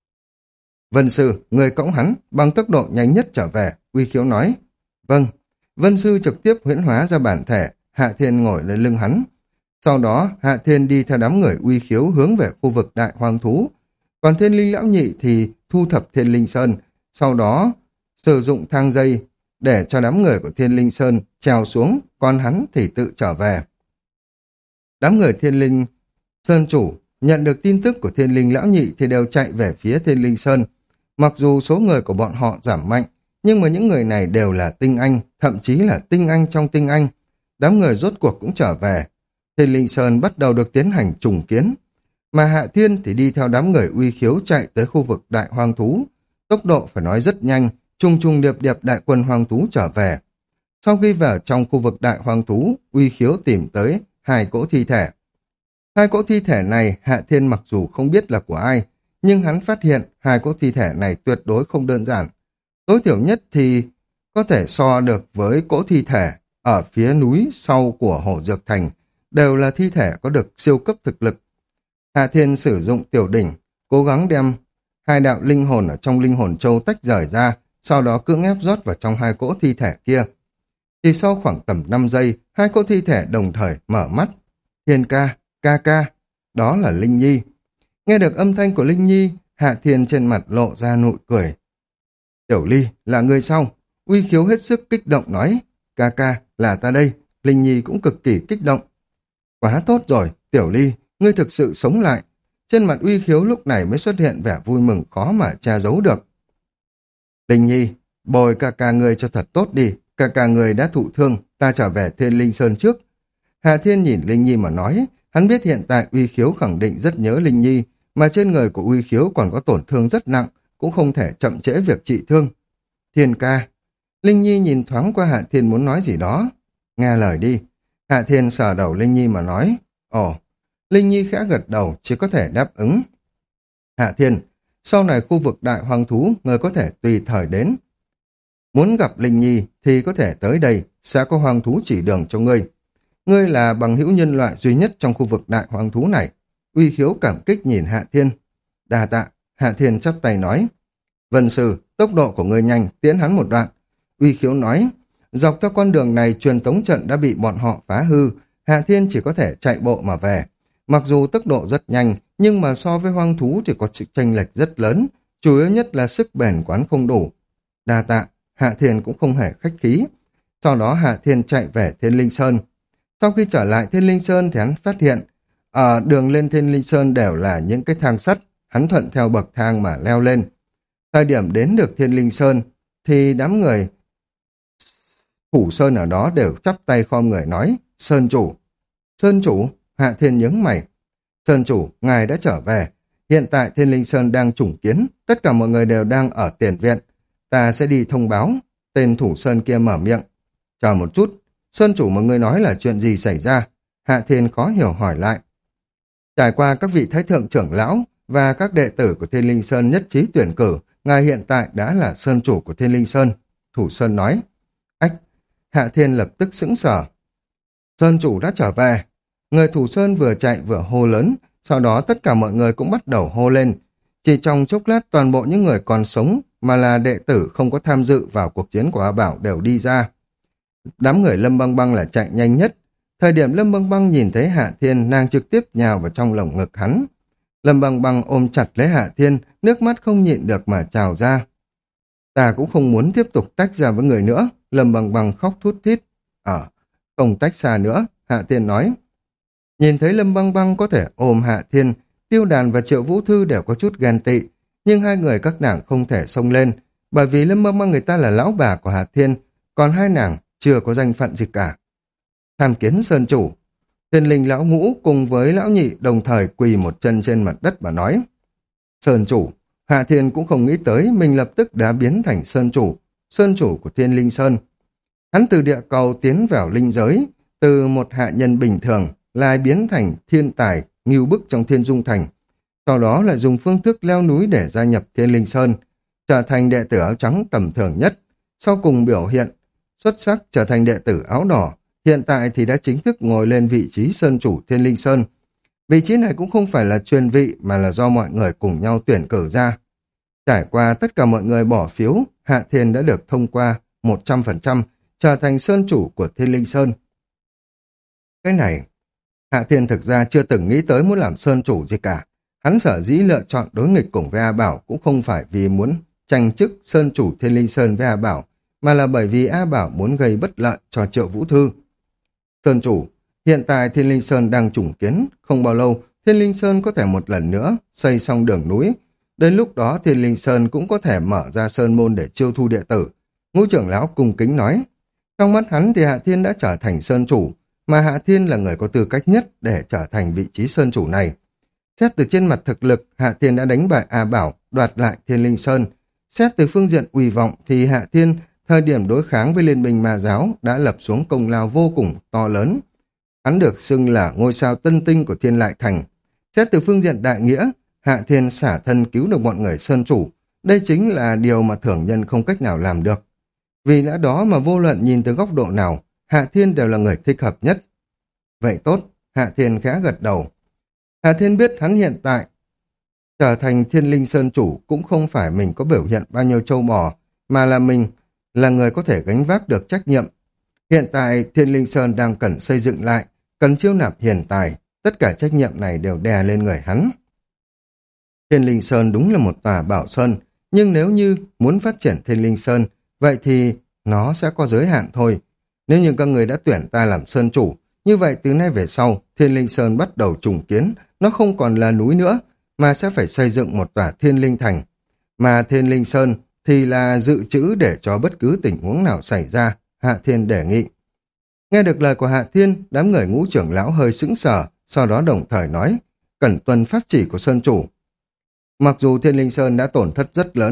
Vân Sư, người cõng hắn, bằng tốc độ nhanh nhất trở về, Uy Khiếu nói. Vâng. Vân Sư trực tiếp huyễn hóa ra bản thể, Hạ Thiên ngồi lên lưng hắn. Sau đó, Hạ Thiên đi theo đám người Uy Khiếu hướng về khu vực đại hoang thú. Còn Thiên Linh Lão Nhị thì thu thập Thiên Linh Sơn, sau đó sử dụng thang dây để cho đám người của Thiên Linh Sơn trèo xuống, còn hắn thì tự trở về. Đám người Thiên Linh Sơn chủ nhận được tin tức của Thiên Linh Lão Nhị thì đều chạy về phía Thiên Linh Sơn. Mặc dù số người của bọn họ giảm mạnh, nhưng mà những người này đều là tinh anh, thậm chí là tinh anh trong tinh anh. Đám người rốt cuộc cũng trở về. Thiên Linh Sơn bắt đầu được tiến hành trùng kiến. Mà Hạ Thiên thì đi theo đám người Uy Khiếu chạy tới khu vực đại hoang thú. Tốc độ phải nói rất nhanh, trùng trùng điệp điệp đại quân hoang thú trở về. Sau khi vào trong khu vực đại hoang thú, Uy Khiếu tìm tới hai cỗ thi thể. Hai cỗ thi thể này Hạ Thiên mặc dù không biết là của ai, nhưng hắn phát hiện hai cỗ thi thể này tuyệt đối không đơn giản. Tối thiểu nhất thì có thể so được với cỗ thi thể ở phía núi sau của Hổ Dược Thành, đều là thi thể có được siêu cấp thực lực. Hạ Thiên sử dụng tiểu đỉnh, cố gắng đem hai đạo linh hồn ở trong linh hồn châu tách rời ra, sau đó cưỡng ép rót vào trong hai cỗ thi thể kia. Thì sau khoảng tầm năm giây, hai cỗ thi thể đồng thời mở mắt. Thiên ca, ca ca, đó là Linh Nhi. Nghe được âm thanh của Linh Nhi, Hạ Thiên trên mặt lộ ra nụ cười. Tiểu Ly, là người sau. Uy Khiếu hết sức kích động nói. Ca ca, là ta đây. Linh Nhi cũng cực kỳ kích động. Quá tốt rồi, Tiểu Ly, ngươi thực sự sống lại. Trên mặt Uy Khiếu lúc này mới xuất hiện vẻ vui mừng khó mà che giấu được. Linh Nhi, bồi ca ca ngươi cho thật tốt đi. Ca ca ngươi đã thụ thương, ta trở về Thiên Linh Sơn trước. Hạ Thiên nhìn Linh Nhi mà nói, hắn biết hiện tại Uy Khiếu khẳng định rất nhớ Linh Nhi, mà trên người của Uy Khiếu còn có tổn thương rất nặng, cũng không thể chậm trễ việc trị thương. Thiên ca, Linh Nhi nhìn thoáng qua Hạ Thiên muốn nói gì đó. Nghe lời đi. Hạ Thiên sờ đầu Linh Nhi mà nói. Ồ, Linh Nhi khẽ gật đầu, chỉ có thể đáp ứng. Hạ Thiên, sau này khu vực đại hoang thú, người có thể tùy thời đến. Muốn gặp Linh Nhi thì có thể tới đây, sẽ có hoang thú chỉ đường cho ngươi. Ngươi là bằng hữu nhân loại duy nhất trong khu vực đại hoang thú này. Uy Khiếu cảm kích nhìn Hạ Thiên. Đa tạ, Hạ Thiên chắp tay nói. Vân Sư, tốc độ của ngươi nhanh, tiễn hắn một đoạn. Uy Khiếu nói, dọc theo con đường này truyền tống trận đã bị bọn họ phá hư, Hạ Thiên chỉ có thể chạy bộ mà về. Mặc dù tốc độ rất nhanh, nhưng mà so với hoang thú thì có sự chênh lệch rất lớn, chủ yếu nhất là sức bền quán không đủ. Đa tạ, Hạ Thiên cũng không hề khách khí. Sau đó Hạ Thiên chạy về Thiên Linh Sơn. Sau khi trở lại Thiên Linh Sơn thì hắn phát hiện, ở đường lên Thiên Linh Sơn đều là những cái thang sắt, hắn thuận theo bậc thang mà leo lên. Thời điểm đến được Thiên Linh Sơn, thì đám người thủ Sơn ở đó đều chắp tay khom người nói, Sơn chủ. Sơn chủ, Hạ Thiên nhướng mày. Sơn chủ, ngài đã trở về. Hiện tại Thiên Linh Sơn đang chủng kiến, tất cả mọi người đều đang ở tiền viện. Ta sẽ đi thông báo. Tên thủ Sơn kia mở miệng. Chờ một chút, Sơn chủ mà ngươi nói là chuyện gì xảy ra? Hạ Thiên khó hiểu hỏi lại. Trải qua các vị thái thượng trưởng lão và các đệ tử của Thiên Linh Sơn nhất trí tuyển cử, ngài hiện tại đã là Sơn chủ của Thiên Linh Sơn. Thủ Sơn nói. Ách, Hạ Thiên lập tức sững sờ. Sơn chủ đã trở về. Người thủ Sơn vừa chạy vừa hô lớn, sau đó tất cả mọi người cũng bắt đầu hô lên. Chỉ trong chốc lát toàn bộ những người còn sống mà là đệ tử không có tham dự vào cuộc chiến của A Bảo đều đi ra. Đám người Lâm Băng Băng là chạy nhanh nhất. Thời điểm Lâm Băng Băng nhìn thấy Hạ Thiên, nàng trực tiếp nhào vào trong lồng ngực hắn. Lâm Băng Băng ôm chặt lấy Hạ Thiên, nước mắt không nhịn được mà trào ra. Ta cũng không muốn tiếp tục tách ra với người nữa. Lâm Băng Băng khóc thút thít. Ờ, không tách xa nữa, Hạ Thiên nói. Nhìn thấy Lâm Băng Băng có thể ôm Hạ Thiên, Tiêu Đàn và Triệu Vũ Thư đều có chút ghen tị, nhưng hai người các nàng không thể xông lên, bởi vì Lâm Băng Băng người ta là lão bà của Hạ Thiên, còn hai nàng chưa có danh phận gì cả. Tham kiến Sơn chủ, Thiên Linh lão ngũ cùng với lão nhị đồng thời quỳ một chân trên mặt đất mà nói. Sơn chủ, Hạ Thiên cũng không nghĩ tới mình lập tức đã biến thành Sơn chủ, Sơn chủ của Thiên Linh Sơn. Hắn từ địa cầu tiến vào linh giới, từ một hạ nhân bình thường lại biến thành thiên tài, ngưu bức trong Thiên Dung Thành. Sau đó lại dùng phương thức leo núi để gia nhập Thiên Linh Sơn, trở thành đệ tử áo trắng tầm thường nhất. Sau cùng biểu hiện xuất sắc trở thành đệ tử áo đỏ, hiện tại thì đã chính thức ngồi lên vị trí Sơn chủ Thiên Linh Sơn. Vị trí này cũng không phải là truyền vị mà là do mọi người cùng nhau tuyển cử ra. Trải qua tất cả mọi người bỏ phiếu, Hạ Thiên đã được thông qua một trăm phần trăm trở thành Sơn chủ của Thiên Linh Sơn. Cái này, Hạ Thiên thực ra chưa từng nghĩ tới muốn làm Sơn chủ gì cả. Hắn sở dĩ lựa chọn đối nghịch cùng với A Bảo cũng không phải vì muốn tranh chức Sơn chủ Thiên Linh Sơn với A Bảo, mà là bởi vì A Bảo muốn gây bất lợi cho Triệu Vũ Thư. Sơn chủ, hiện tại Thiên Linh Sơn đang chủng kiến, không bao lâu Thiên Linh Sơn có thể một lần nữa xây xong đường núi. Đến lúc đó Thiên Linh Sơn cũng có thể mở ra sơn môn để chiêu thu đệ tử. Ngũ trưởng lão cung kính nói. Trong mắt hắn thì Hạ Thiên đã trở thành Sơn chủ, mà Hạ Thiên là người có tư cách nhất để trở thành vị trí Sơn chủ này. Xét từ trên mặt thực lực, Hạ Thiên đã đánh bại A Bảo, đoạt lại Thiên Linh Sơn. Xét từ phương diện uy vọng thì Hạ Thiên, thời điểm đối kháng với Liên minh Ma giáo, đã lập xuống công lao vô cùng to lớn. Hắn được xưng là ngôi sao tân tinh của Thiên Lại Thành. Xét từ phương diện đại nghĩa, Hạ Thiên xả thân cứu được mọi người Sơn chủ. Đây chính là điều mà thường nhân không cách nào làm được. Vì lẽ đó mà vô luận nhìn từ góc độ nào, Hạ Thiên đều là người thích hợp nhất. Vậy tốt, Hạ Thiên khẽ gật đầu. Hạ Thiên biết hắn hiện tại trở thành Thiên Linh Sơn chủ cũng không phải mình có biểu hiện bao nhiêu trâu bò, mà là mình là người có thể gánh vác được trách nhiệm. Hiện tại Thiên Linh Sơn đang cần xây dựng lại, cần chiêu nạp hiền tài, tất cả trách nhiệm này đều đè lên người hắn. Thiên Linh Sơn đúng là một tòa bảo sơn, nhưng nếu như muốn phát triển Thiên Linh Sơn, vậy thì nó sẽ có giới hạn thôi. Nếu như các người đã tuyển ta làm Sơn chủ, như vậy từ nay về sau, Thiên Linh Sơn bắt đầu trùng kiến, nó không còn là núi nữa, mà sẽ phải xây dựng một tòa Thiên Linh Thành. Mà Thiên Linh Sơn thì là dự trữ để cho bất cứ tình huống nào xảy ra, Hạ Thiên đề nghị. Nghe được lời của Hạ Thiên, đám người Ngũ trưởng lão hơi sững sờ, sau đó đồng thời nói, cần tuân pháp chỉ của Sơn chủ. Mặc dù Thiên Linh Sơn đã tổn thất rất lớn,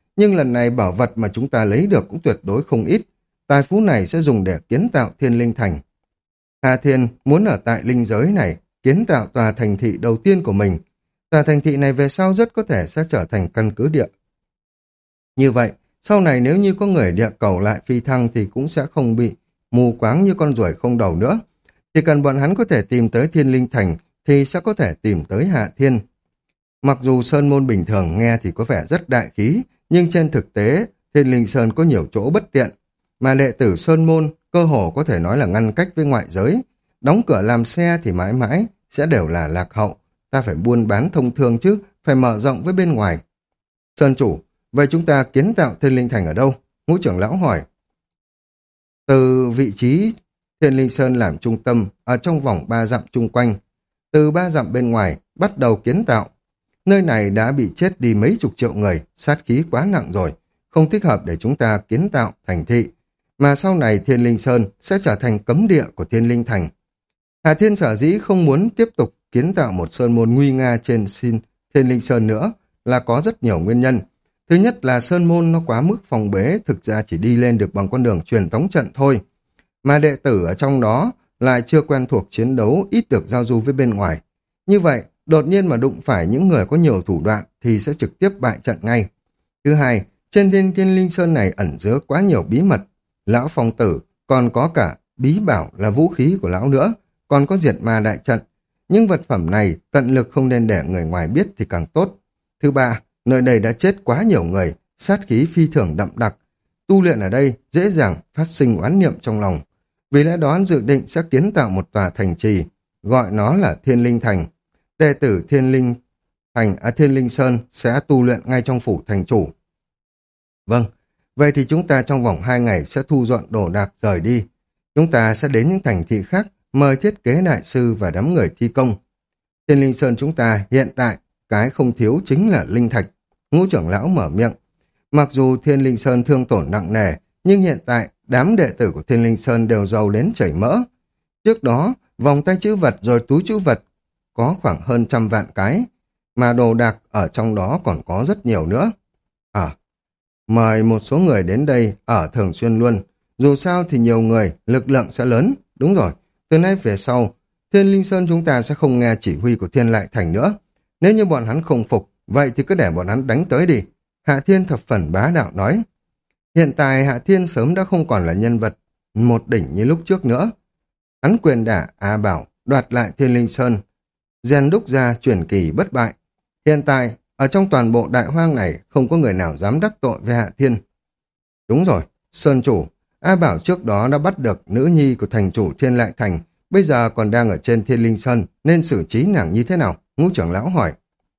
nhưng lần này bảo vật mà chúng ta lấy được cũng tuyệt đối không ít. Tài phú này sẽ dùng để kiến tạo thiên linh thành. Hà Thiên muốn ở tại linh giới này kiến tạo tòa thành thị đầu tiên của mình. Tòa thành thị này về sau rất có thể sẽ trở thành căn cứ địa. Như vậy, sau này nếu như có người địa cầu lại phi thăng thì cũng sẽ không bị mù quáng như con ruồi không đầu nữa. Chỉ cần bọn hắn có thể tìm tới thiên linh thành thì sẽ có thể tìm tới Hạ Thiên. Mặc dù Sơn Môn bình thường nghe thì có vẻ rất đại khí, nhưng trên thực tế Thiên Linh Sơn có nhiều chỗ bất tiện. Mà đệ tử Sơn Môn cơ hồ có thể nói là ngăn cách với ngoại giới. Đóng cửa làm xe thì mãi mãi sẽ đều là lạc hậu. Ta phải buôn bán thông thương chứ, phải mở rộng với bên ngoài. Sơn chủ, vậy chúng ta kiến tạo Thiên Linh Thành ở đâu? Ngũ trưởng lão hỏi. Từ vị trí Thiên Linh Sơn làm trung tâm, ở trong vòng ba dặm chung quanh, từ ba dặm bên ngoài bắt đầu kiến tạo. Nơi này đã bị chết đi mấy chục triệu người, sát khí quá nặng rồi, không thích hợp để chúng ta kiến tạo thành thị. Mà sau này Thiên Linh Sơn sẽ trở thành cấm địa của Thiên Linh Thành. Hà Thiên sở dĩ không muốn tiếp tục kiến tạo một sơn môn nguy nga trên xin Thiên Linh Sơn nữa là có rất nhiều nguyên nhân. Thứ nhất là sơn môn nó quá mức phòng bế, thực ra chỉ đi lên được bằng con đường truyền tống trận thôi. Mà đệ tử ở trong đó lại chưa quen thuộc chiến đấu, ít được giao du với bên ngoài. Như vậy, đột nhiên mà đụng phải những người có nhiều thủ đoạn thì sẽ trực tiếp bại trận ngay. Thứ hai, trên thiên, thiên linh sơn này ẩn chứa quá nhiều bí mật. Lão phong tử còn có cả bí bảo là vũ khí của lão nữa, còn có diệt ma đại trận. Những vật phẩm này tận lực không nên để người ngoài biết thì càng tốt. Thứ ba, nơi đây đã chết quá nhiều người, sát khí phi thường đậm đặc. Tu luyện ở đây dễ dàng phát sinh oán niệm trong lòng. Vì lẽ đó dự định sẽ kiến tạo một tòa thành trì, gọi nó là Thiên Linh Thành. Đệ tử Thiên Linh Thành, à, Thiên Linh Sơn sẽ tu luyện ngay trong phủ thành chủ. Vâng, vậy thì chúng ta trong vòng hai ngày sẽ thu dọn đồ đạc rời đi. Chúng ta sẽ đến những thành thị khác, mời thiết kế đại sư và đám người thi công. Thiên Linh Sơn chúng ta hiện tại, cái không thiếu chính là linh thạch. Ngũ trưởng lão mở miệng. Mặc dù Thiên Linh Sơn thương tổn nặng nề, nhưng hiện tại đám đệ tử của Thiên Linh Sơn đều giàu đến chảy mỡ. Trước đó, vòng tay chữ vật rồi túi chữ vật có khoảng hơn trăm vạn cái, mà đồ đạc ở trong đó còn có rất nhiều nữa. À, mời một số người đến đây ở thường xuyên luôn. Dù sao thì nhiều người, lực lượng sẽ lớn. Đúng rồi, từ nay về sau, Thiên Linh Sơn chúng ta sẽ không nghe chỉ huy của Thiên Lại Thành nữa. Nếu như bọn hắn không phục, vậy thì cứ để bọn hắn đánh tới đi. Hạ Thiên thập phần bá đạo nói. Hiện tại Hạ Thiên sớm đã không còn là nhân vật một đỉnh như lúc trước nữa. Hắn quyền đả A Bảo, đoạt lại Thiên Linh Sơn, rèn đúc ra truyền kỳ bất bại. Hiện tại, ở trong toàn bộ đại hoang này không có người nào dám đắc tội với Hạ Thiên. Đúng rồi, Sơn chủ, A Bảo trước đó đã bắt được nữ nhi của thành chủ Thiên Lại Thành, bây giờ còn đang ở trên Thiên Linh Sơn, nên xử trí nàng như thế nào? Ngũ trưởng lão hỏi.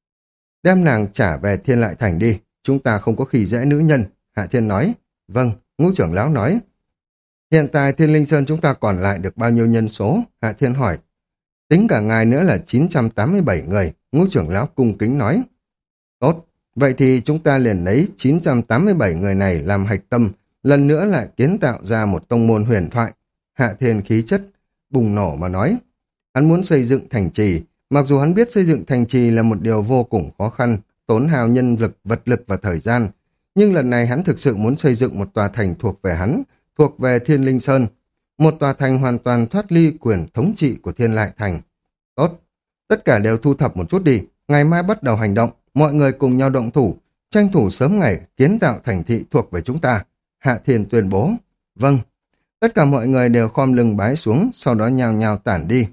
Đem nàng trả về Thiên Lại Thành đi, chúng ta không có khi dễ nữ nhân, Hạ Thiên nói. Vâng, Ngũ trưởng lão nói. Hiện tại Thiên Linh Sơn chúng ta còn lại được bao nhiêu nhân số? Hạ Thiên hỏi. Tính cả ngài nữa là chín trăm tám mươi bảy người, Ngũ trưởng lão cung kính nói. Tốt, vậy thì chúng ta liền lấy chín trăm tám mươi bảy người này làm hạch tâm, lần nữa lại kiến tạo ra một tông môn huyền thoại. Hạ Thiên khí chất bùng nổ mà nói. Hắn muốn xây dựng thành trì, mặc dù hắn biết xây dựng thành trì là một điều vô cùng khó khăn, tốn hao nhân lực, vật lực và thời gian, nhưng lần này hắn thực sự muốn xây dựng một tòa thành thuộc về hắn, thuộc về Thiên Linh Sơn, một tòa thành hoàn toàn thoát ly quyền thống trị của Thiên Lại Thành. Tốt, tất cả đều thu thập một chút đi, ngày mai bắt đầu hành động, mọi người cùng nhau động thủ, tranh thủ sớm ngày kiến tạo thành thị thuộc về chúng ta. Hạ Thiên tuyên bố. Vâng, tất cả mọi người đều khom lưng bái xuống, sau đó nhào nhào tản đi.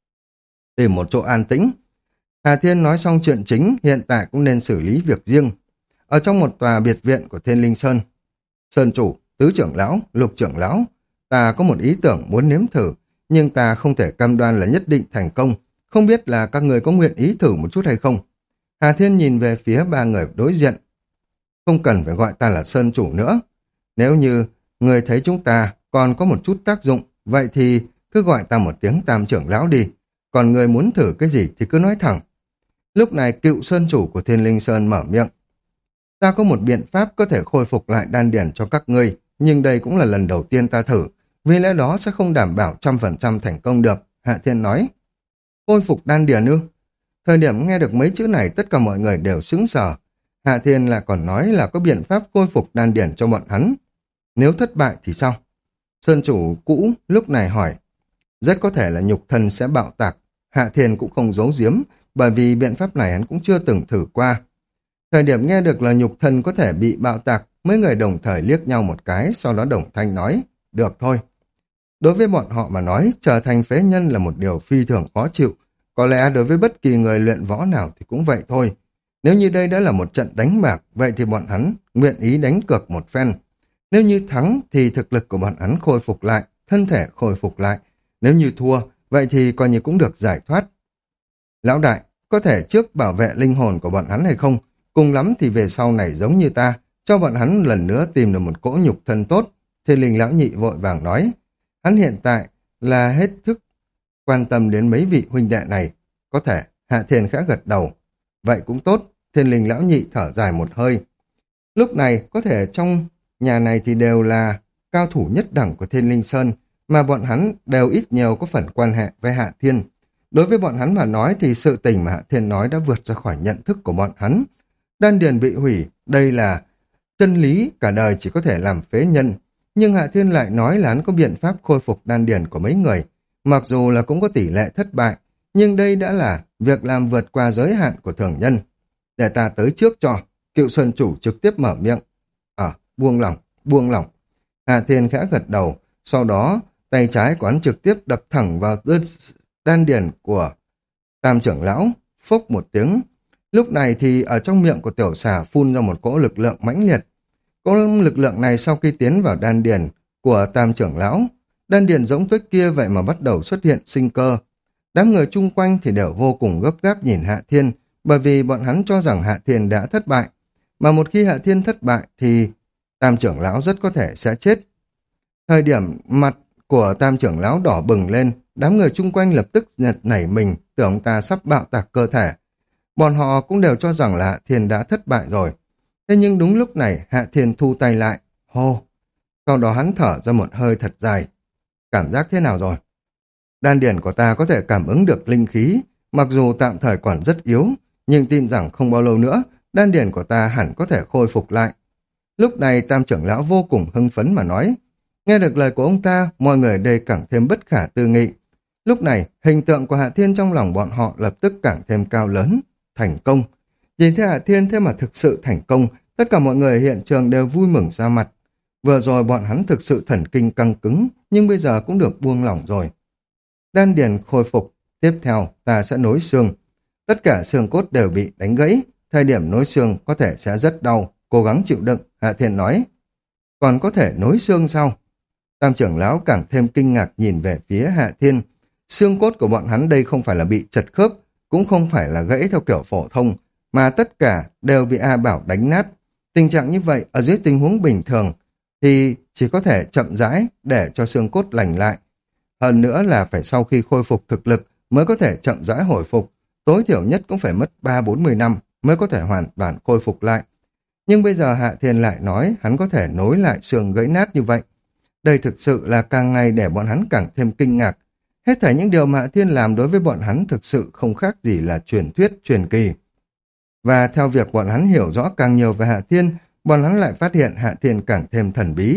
Tìm một chỗ an tĩnh. Hạ Thiên nói xong chuyện chính, hiện tại cũng nên xử lý việc riêng. Ở trong một tòa biệt viện của Thiên Linh Sơn, Sơn chủ, tứ trưởng lão, lục trưởng lão, ta có một ý tưởng muốn nếm thử, nhưng ta không thể cam đoan là nhất định thành công, không biết là các người có nguyện ý thử một chút hay không. Hà Thiên nhìn về phía ba người đối diện. Không cần phải gọi ta là Sơn chủ nữa. Nếu như người thấy chúng ta còn có một chút tác dụng, vậy thì cứ gọi ta một tiếng tam trưởng lão đi. Còn người muốn thử cái gì thì cứ nói thẳng. Lúc này cựu Sơn chủ của Thiên Linh Sơn mở miệng. Ta có một biện pháp có thể khôi phục lại đan điển cho các ngươi, nhưng đây cũng là lần đầu tiên ta thử, vì lẽ đó sẽ không đảm bảo trăm phần trăm thành công được. Hạ Thiên nói. Khôi phục đan điển ư? Thời điểm nghe được mấy chữ này tất cả mọi người đều sững sờ. Hạ Thiên là còn nói là có biện pháp khôi phục đan điển cho bọn hắn. Nếu thất bại thì sao? Sơn chủ cũ lúc này hỏi. Rất có thể là nhục thân sẽ bạo tạc. Hạ Thiên cũng không giấu giếm, bởi vì biện pháp này hắn cũng chưa từng thử qua. Thời điểm nghe được là nhục thân có thể bị bạo tạc, mấy người đồng thời liếc nhau một cái, sau đó đồng thanh nói, được thôi. Đối với bọn họ mà nói, trở thành phế nhân là một điều phi thường khó chịu. Có lẽ đối với bất kỳ người luyện võ nào thì cũng vậy thôi. Nếu như đây đã là một trận đánh bạc, vậy thì bọn hắn nguyện ý đánh cược một phen. Nếu như thắng thì thực lực của bọn hắn khôi phục lại, thân thể khôi phục lại. Nếu như thua, vậy thì coi như cũng được giải thoát. Lão đại, có thể trước bảo vệ linh hồn của bọn hắn hay không? Cùng lắm thì về sau này giống như ta, cho bọn hắn lần nữa tìm được một cỗ nhục thân tốt. Thiên linh lão nhị vội vàng nói. Hắn hiện tại là hết thức quan tâm đến mấy vị huynh đệ này. Có thể, Hạ Thiên khẽ gật đầu. Vậy cũng tốt, Thiên linh lão nhị thở dài một hơi. Lúc này, có thể trong nhà này thì đều là cao thủ nhất đẳng của Thiên Linh Sơn, mà bọn hắn đều ít nhiều có phần quan hệ với Hạ Thiên. Đối với bọn hắn mà nói thì sự tình mà Hạ Thiên nói đã vượt ra khỏi nhận thức của bọn hắn. Đan điền bị hủy, đây là chân lý, cả đời chỉ có thể làm phế nhân. Nhưng Hạ Thiên lại nói là hắn có biện pháp khôi phục đan điền của mấy người. Mặc dù là cũng có tỷ lệ thất bại, nhưng đây đã là việc làm vượt qua giới hạn của thường nhân. Để ta tới trước cho, Cựu Sơn chủ trực tiếp mở miệng. À, buông lỏng, buông lỏng. Hạ Thiên khẽ gật đầu, sau đó tay trái của hắn trực tiếp đập thẳng vào đan điền của Tam trưởng lão, phốc một tiếng. Lúc này thì ở trong miệng của tiểu xà phun ra một cỗ lực lượng mãnh liệt. Cỗ lực lượng này sau khi tiến vào đan điền của Tam trưởng lão, đan điền giống tuyết kia vậy mà bắt đầu xuất hiện sinh cơ. Đám người chung quanh thì đều vô cùng gấp gáp nhìn Hạ Thiên, bởi vì bọn hắn cho rằng Hạ Thiên đã thất bại. Mà một khi Hạ Thiên thất bại thì Tam trưởng lão rất có thể sẽ chết. Thời điểm mặt của Tam trưởng lão đỏ bừng lên, đám người chung quanh lập tức giật nảy mình, tưởng ta sắp bạo tạc cơ thể. Bọn họ cũng đều cho rằng là Hạ Thiên đã thất bại rồi. Thế nhưng đúng lúc này Hạ Thiên thu tay lại, hô. Sau đó hắn thở ra một hơi thật dài. Cảm giác thế nào rồi? Đan điển của ta có thể cảm ứng được linh khí, mặc dù tạm thời còn rất yếu, nhưng tin rằng không bao lâu nữa, đan điển của ta hẳn có thể khôi phục lại. Lúc này Tam trưởng lão vô cùng hưng phấn mà nói. Nghe được lời của ông ta, mọi người ở đây càng thêm bất khả tư nghị. Lúc này, hình tượng của Hạ Thiên trong lòng bọn họ lập tức càng thêm cao lớn. Thành công. Nhìn thấy Hạ Thiên thế mà thực sự thành công, tất cả mọi người ở hiện trường đều vui mừng ra mặt. Vừa rồi bọn hắn thực sự thần kinh căng cứng, nhưng bây giờ cũng được buông lỏng rồi. Đan điền khôi phục, tiếp theo ta sẽ nối xương. Tất cả xương cốt đều bị đánh gãy, thời điểm nối xương có thể sẽ rất đau, cố gắng chịu đựng, Hạ Thiên nói. Còn có thể nối xương sao? Tam trưởng lão càng thêm kinh ngạc nhìn về phía Hạ Thiên. Xương cốt của bọn hắn đây không phải là bị chật khớp, cũng không phải là gãy theo kiểu phổ thông, mà tất cả đều bị A Bảo đánh nát. Tình trạng như vậy, ở dưới tình huống bình thường, thì chỉ có thể chậm rãi để cho xương cốt lành lại. Hơn nữa là phải sau khi khôi phục thực lực mới có thể chậm rãi hồi phục, tối thiểu nhất cũng phải mất ba bốn mươi năm mới có thể hoàn toàn khôi phục lại. Nhưng bây giờ Hạ Thiên lại nói hắn có thể nối lại xương gãy nát như vậy. Đây thực sự là càng ngày để bọn hắn càng thêm kinh ngạc. Hết thảy những điều mà Hạ Thiên làm đối với bọn hắn thực sự không khác gì là truyền thuyết, truyền kỳ. Và theo việc bọn hắn hiểu rõ càng nhiều về Hạ Thiên, bọn hắn lại phát hiện Hạ Thiên càng thêm thần bí.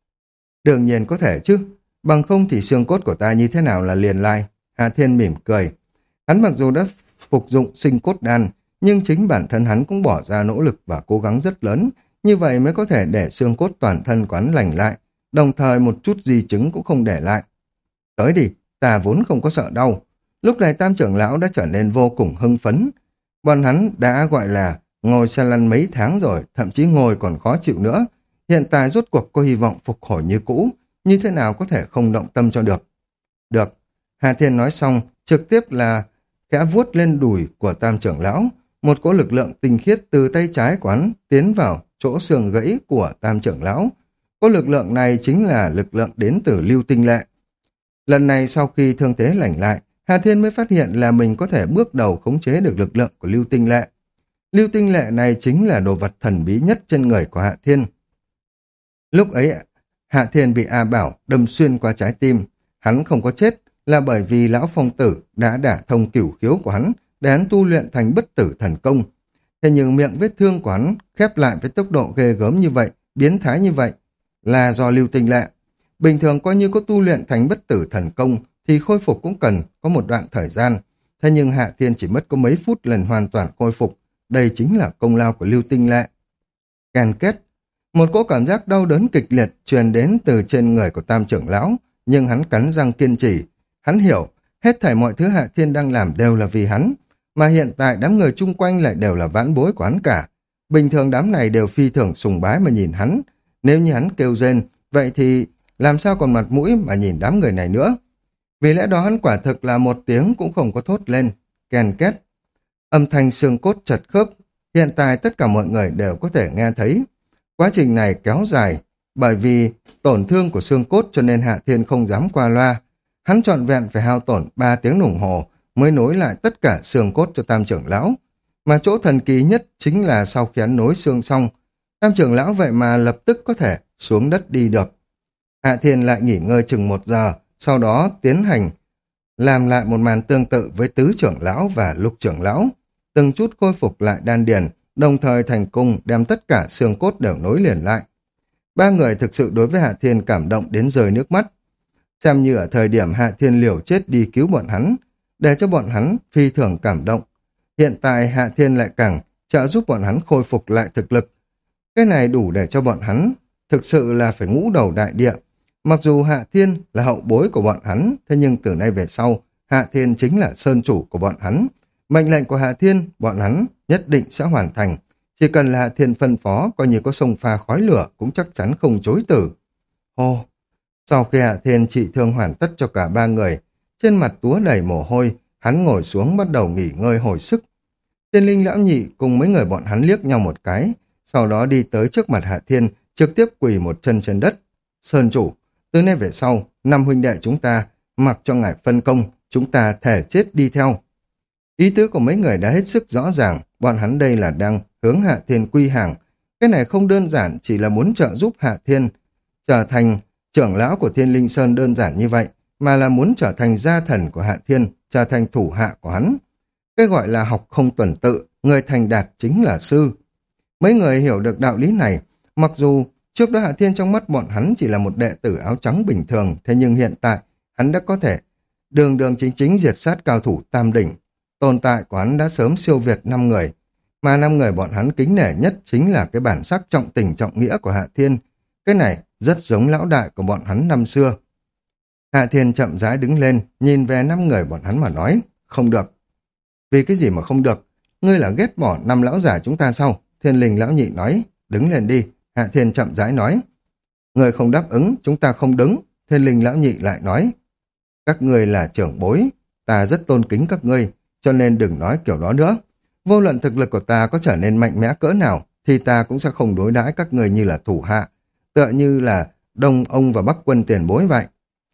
Đương nhiên có thể chứ, bằng không thì xương cốt của ta như thế nào là liền lai. Hạ Thiên mỉm cười. Hắn mặc dù đã phục dụng sinh cốt đan, nhưng chính bản thân hắn cũng bỏ ra nỗ lực và cố gắng rất lớn, như vậy mới có thể để xương cốt toàn thân của hắn lành lại, đồng thời một chút di chứng cũng không để lại. Tới đi, ta vốn không có sợ đau. Lúc này Tam trưởng lão đã trở nên vô cùng hưng phấn. Bọn hắn đã gọi là ngồi xe lăn mấy tháng rồi, thậm chí ngồi còn khó chịu nữa. Hiện tại rốt cuộc có hy vọng phục hồi như cũ, như thế nào có thể không động tâm cho được. Được, Hà Thiên nói xong, trực tiếp là khẽ vuốt lên đùi của Tam trưởng lão, một cỗ lực lượng tinh khiết từ tay trái của hắn tiến vào chỗ xương gãy của Tam trưởng lão. Cỗ lực lượng này chính là lực lượng đến từ Lưu Tinh Lệ. Lần này sau khi thương thế lành lại, Hà Thiên mới phát hiện là mình có thể bước đầu khống chế được lực lượng của Lưu Tinh Lệ. Lưu Tinh Lệ này chính là đồ vật thần bí nhất trên người của Hạ Thiên. Lúc ấy, Hạ Thiên bị A Bảo đâm xuyên qua trái tim. Hắn không có chết là bởi vì Lão Phong Tử đã đả thông cửu khiếu của hắn để hắn tu luyện thành bất tử thần công. Thế nhưng miệng vết thương của hắn khép lại với tốc độ ghê gớm như vậy, biến thái như vậy, là do Lưu Tinh Lệ. Bình thường coi như có tu luyện thành bất tử thần công thì khôi phục cũng cần có một đoạn thời gian. Thế nhưng Hạ Thiên chỉ mất có mấy phút lần hoàn toàn khôi phục. Đây chính là công lao của Lưu Tinh Lệ. Ken kết. Một cỗ cảm giác đau đớn kịch liệt truyền đến từ trên người của Tam trưởng lão, nhưng hắn cắn răng kiên trì. Hắn hiểu, hết thảy mọi thứ Hạ Thiên đang làm đều là vì hắn, mà hiện tại đám người chung quanh lại đều là vãn bối của hắn cả. Bình thường đám này đều phi thường sùng bái mà nhìn hắn. Nếu như hắn kêu rên, vậy thì làm sao còn mặt mũi mà nhìn đám người này nữa. Vì lẽ đó hắn quả thực là một tiếng cũng không có thốt lên. Ken két. Âm thanh xương cốt chật khớp. Hiện tại tất cả mọi người đều có thể nghe thấy. Quá trình này kéo dài, bởi vì tổn thương của xương cốt cho nên Hạ Thiên không dám qua loa. Hắn trọn vẹn phải hao tổn ba tiếng đồng hồ mới nối lại tất cả xương cốt cho Tam trưởng lão. Mà chỗ thần kỳ nhất chính là sau khi hắn nối xương xong, Tam trưởng lão vậy mà lập tức có thể xuống đất đi được. Hạ Thiên lại nghỉ ngơi chừng một giờ, sau đó tiến hành làm lại một màn tương tự với tứ trưởng lão và lục trưởng lão, từng chút khôi phục lại đan điền, đồng thời thành công đem tất cả xương cốt đều nối liền lại. Ba người thực sự đối với Hạ Thiên cảm động đến rơi nước mắt. Xem như ở thời điểm Hạ Thiên liều chết đi cứu bọn hắn, để cho bọn hắn phi thường cảm động. Hiện tại Hạ Thiên lại càng trợ giúp bọn hắn khôi phục lại thực lực. Cái này đủ để cho bọn hắn thực sự là phải ngũ đầu đại địa. Mặc dù Hạ Thiên là hậu bối của bọn hắn, thế nhưng từ nay về sau, Hạ Thiên chính là sơn chủ của bọn hắn. Mệnh lệnh của Hạ Thiên, bọn hắn nhất định sẽ hoàn thành. Chỉ cần là Hạ Thiên phân phó, coi như có sông pha khói lửa cũng chắc chắn không chối từ. Hô! Sau khi Hạ Thiên trị thương hoàn tất cho cả ba người, trên mặt túa đầy mồ hôi, hắn ngồi xuống bắt đầu nghỉ ngơi hồi sức. Tiên Linh lão nhị cùng mấy người bọn hắn liếc nhau một cái, sau đó đi tới trước mặt Hạ Thiên, trực tiếp quỳ một chân trên đất. Sơn chủ, từ nay về sau, năm huynh đệ chúng ta, mặc cho ngài phân công, chúng ta thể chết đi theo. Ý tứ của mấy người đã hết sức rõ ràng, bọn hắn đây là đang hướng Hạ Thiên quy hàng. Cái này không đơn giản chỉ là muốn trợ giúp Hạ Thiên trở thành trưởng lão của Thiên Linh Sơn đơn giản như vậy, mà là muốn trở thành gia thần của Hạ Thiên, trở thành thủ hạ của hắn. Cái gọi là học không tuần tự, người thành đạt chính là sư. Mấy người hiểu được đạo lý này, mặc dù trước đó Hạ Thiên trong mắt bọn hắn chỉ là một đệ tử áo trắng bình thường, thế nhưng hiện tại hắn đã có thể đường đường chính chính diệt sát cao thủ tam đỉnh. Tồn tại của hắn đã sớm siêu việt năm người, mà năm người bọn hắn kính nể nhất chính là cái bản sắc trọng tình trọng nghĩa của Hạ Thiên. Cái này rất giống lão đại của bọn hắn năm xưa. Hạ Thiên chậm rãi đứng lên, nhìn về năm người bọn hắn mà nói, không được. Vì cái gì mà không được? Ngươi là ghét bỏ năm lão giả chúng ta sao? Thiên Linh lão nhị nói, đứng lên đi. Hạ Thiên chậm rãi nói, người không đáp ứng, chúng ta không đứng. Thiên Linh lão nhị lại nói, các ngươi là trưởng bối, ta rất tôn kính các ngươi, cho nên đừng nói kiểu đó nữa. Vô luận thực lực của ta có trở nên mạnh mẽ cỡ nào, thì ta cũng sẽ không đối đãi các ngươi như là thủ hạ, tựa như là Đông ông và Bắc quân tiền bối vậy.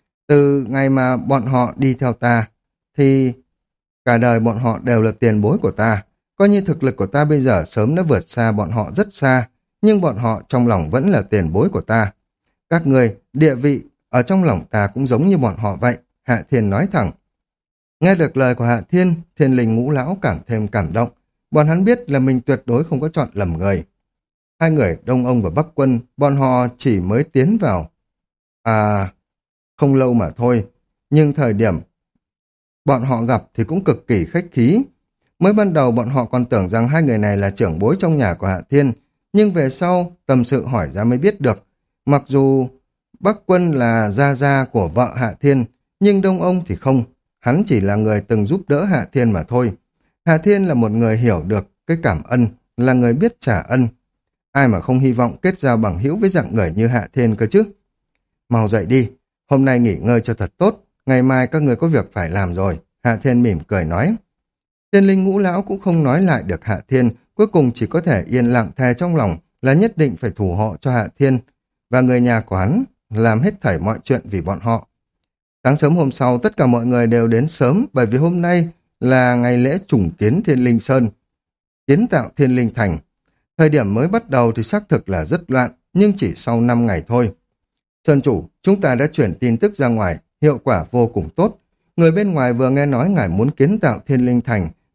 Từ ngày mà bọn họ đi theo ta, thì cả đời bọn họ đều là tiền bối của ta. Coi như thực lực của ta bây giờ sớm đã vượt xa bọn họ rất xa, nhưng bọn họ trong lòng vẫn là tiền bối của ta. Các người, địa vị ở trong lòng ta cũng giống như bọn họ vậy, Hạ Thiên nói thẳng. Nghe được lời của Hạ Thiên, Thiên Linh ngũ lão càng thêm cảm động. Bọn hắn biết là mình tuyệt đối không có chọn lầm người. Hai người Đông ông và Bắc quân, bọn họ chỉ mới tiến vào. À, không lâu mà thôi. Nhưng thời điểm bọn họ gặp thì cũng cực kỳ khách khí. Mới ban đầu bọn họ còn tưởng rằng hai người này là trưởng bối trong nhà của Hạ Thiên, nhưng về sau tâm sự hỏi ra mới biết được. Mặc dù Bắc quân là gia gia của vợ Hạ Thiên, nhưng Đông ông thì không. Hắn chỉ là người từng giúp đỡ Hạ Thiên mà thôi. Hạ Thiên là một người hiểu được cái cảm ân, là người biết trả ân. Ai mà không hy vọng kết giao bằng hữu với dạng người như Hạ Thiên cơ chứ. Mau dậy đi, hôm nay nghỉ ngơi cho thật tốt, ngày mai các người có việc phải làm rồi. Hạ Thiên mỉm cười nói. Thiên Linh ngũ lão cũng không nói lại được Hạ Thiên, cuối cùng chỉ có thể yên lặng thề trong lòng là nhất định phải thủ hộ cho Hạ Thiên, và người nhà của hắn làm hết thảy mọi chuyện vì bọn họ. Sáng sớm hôm sau, tất cả mọi người đều đến sớm, bởi vì hôm nay là ngày lễ trùng kiến Thiên Linh Sơn, kiến tạo Thiên Linh Thành. Thời điểm mới bắt đầu thì xác thực là rất loạn, nhưng chỉ sau năm ngày thôi. Sơn chủ, chúng ta đã chuyển tin tức ra ngoài, hiệu quả vô cùng tốt. Người bên ngoài vừa nghe nói ngài muốn kiến tạo Thiên Linh Thành,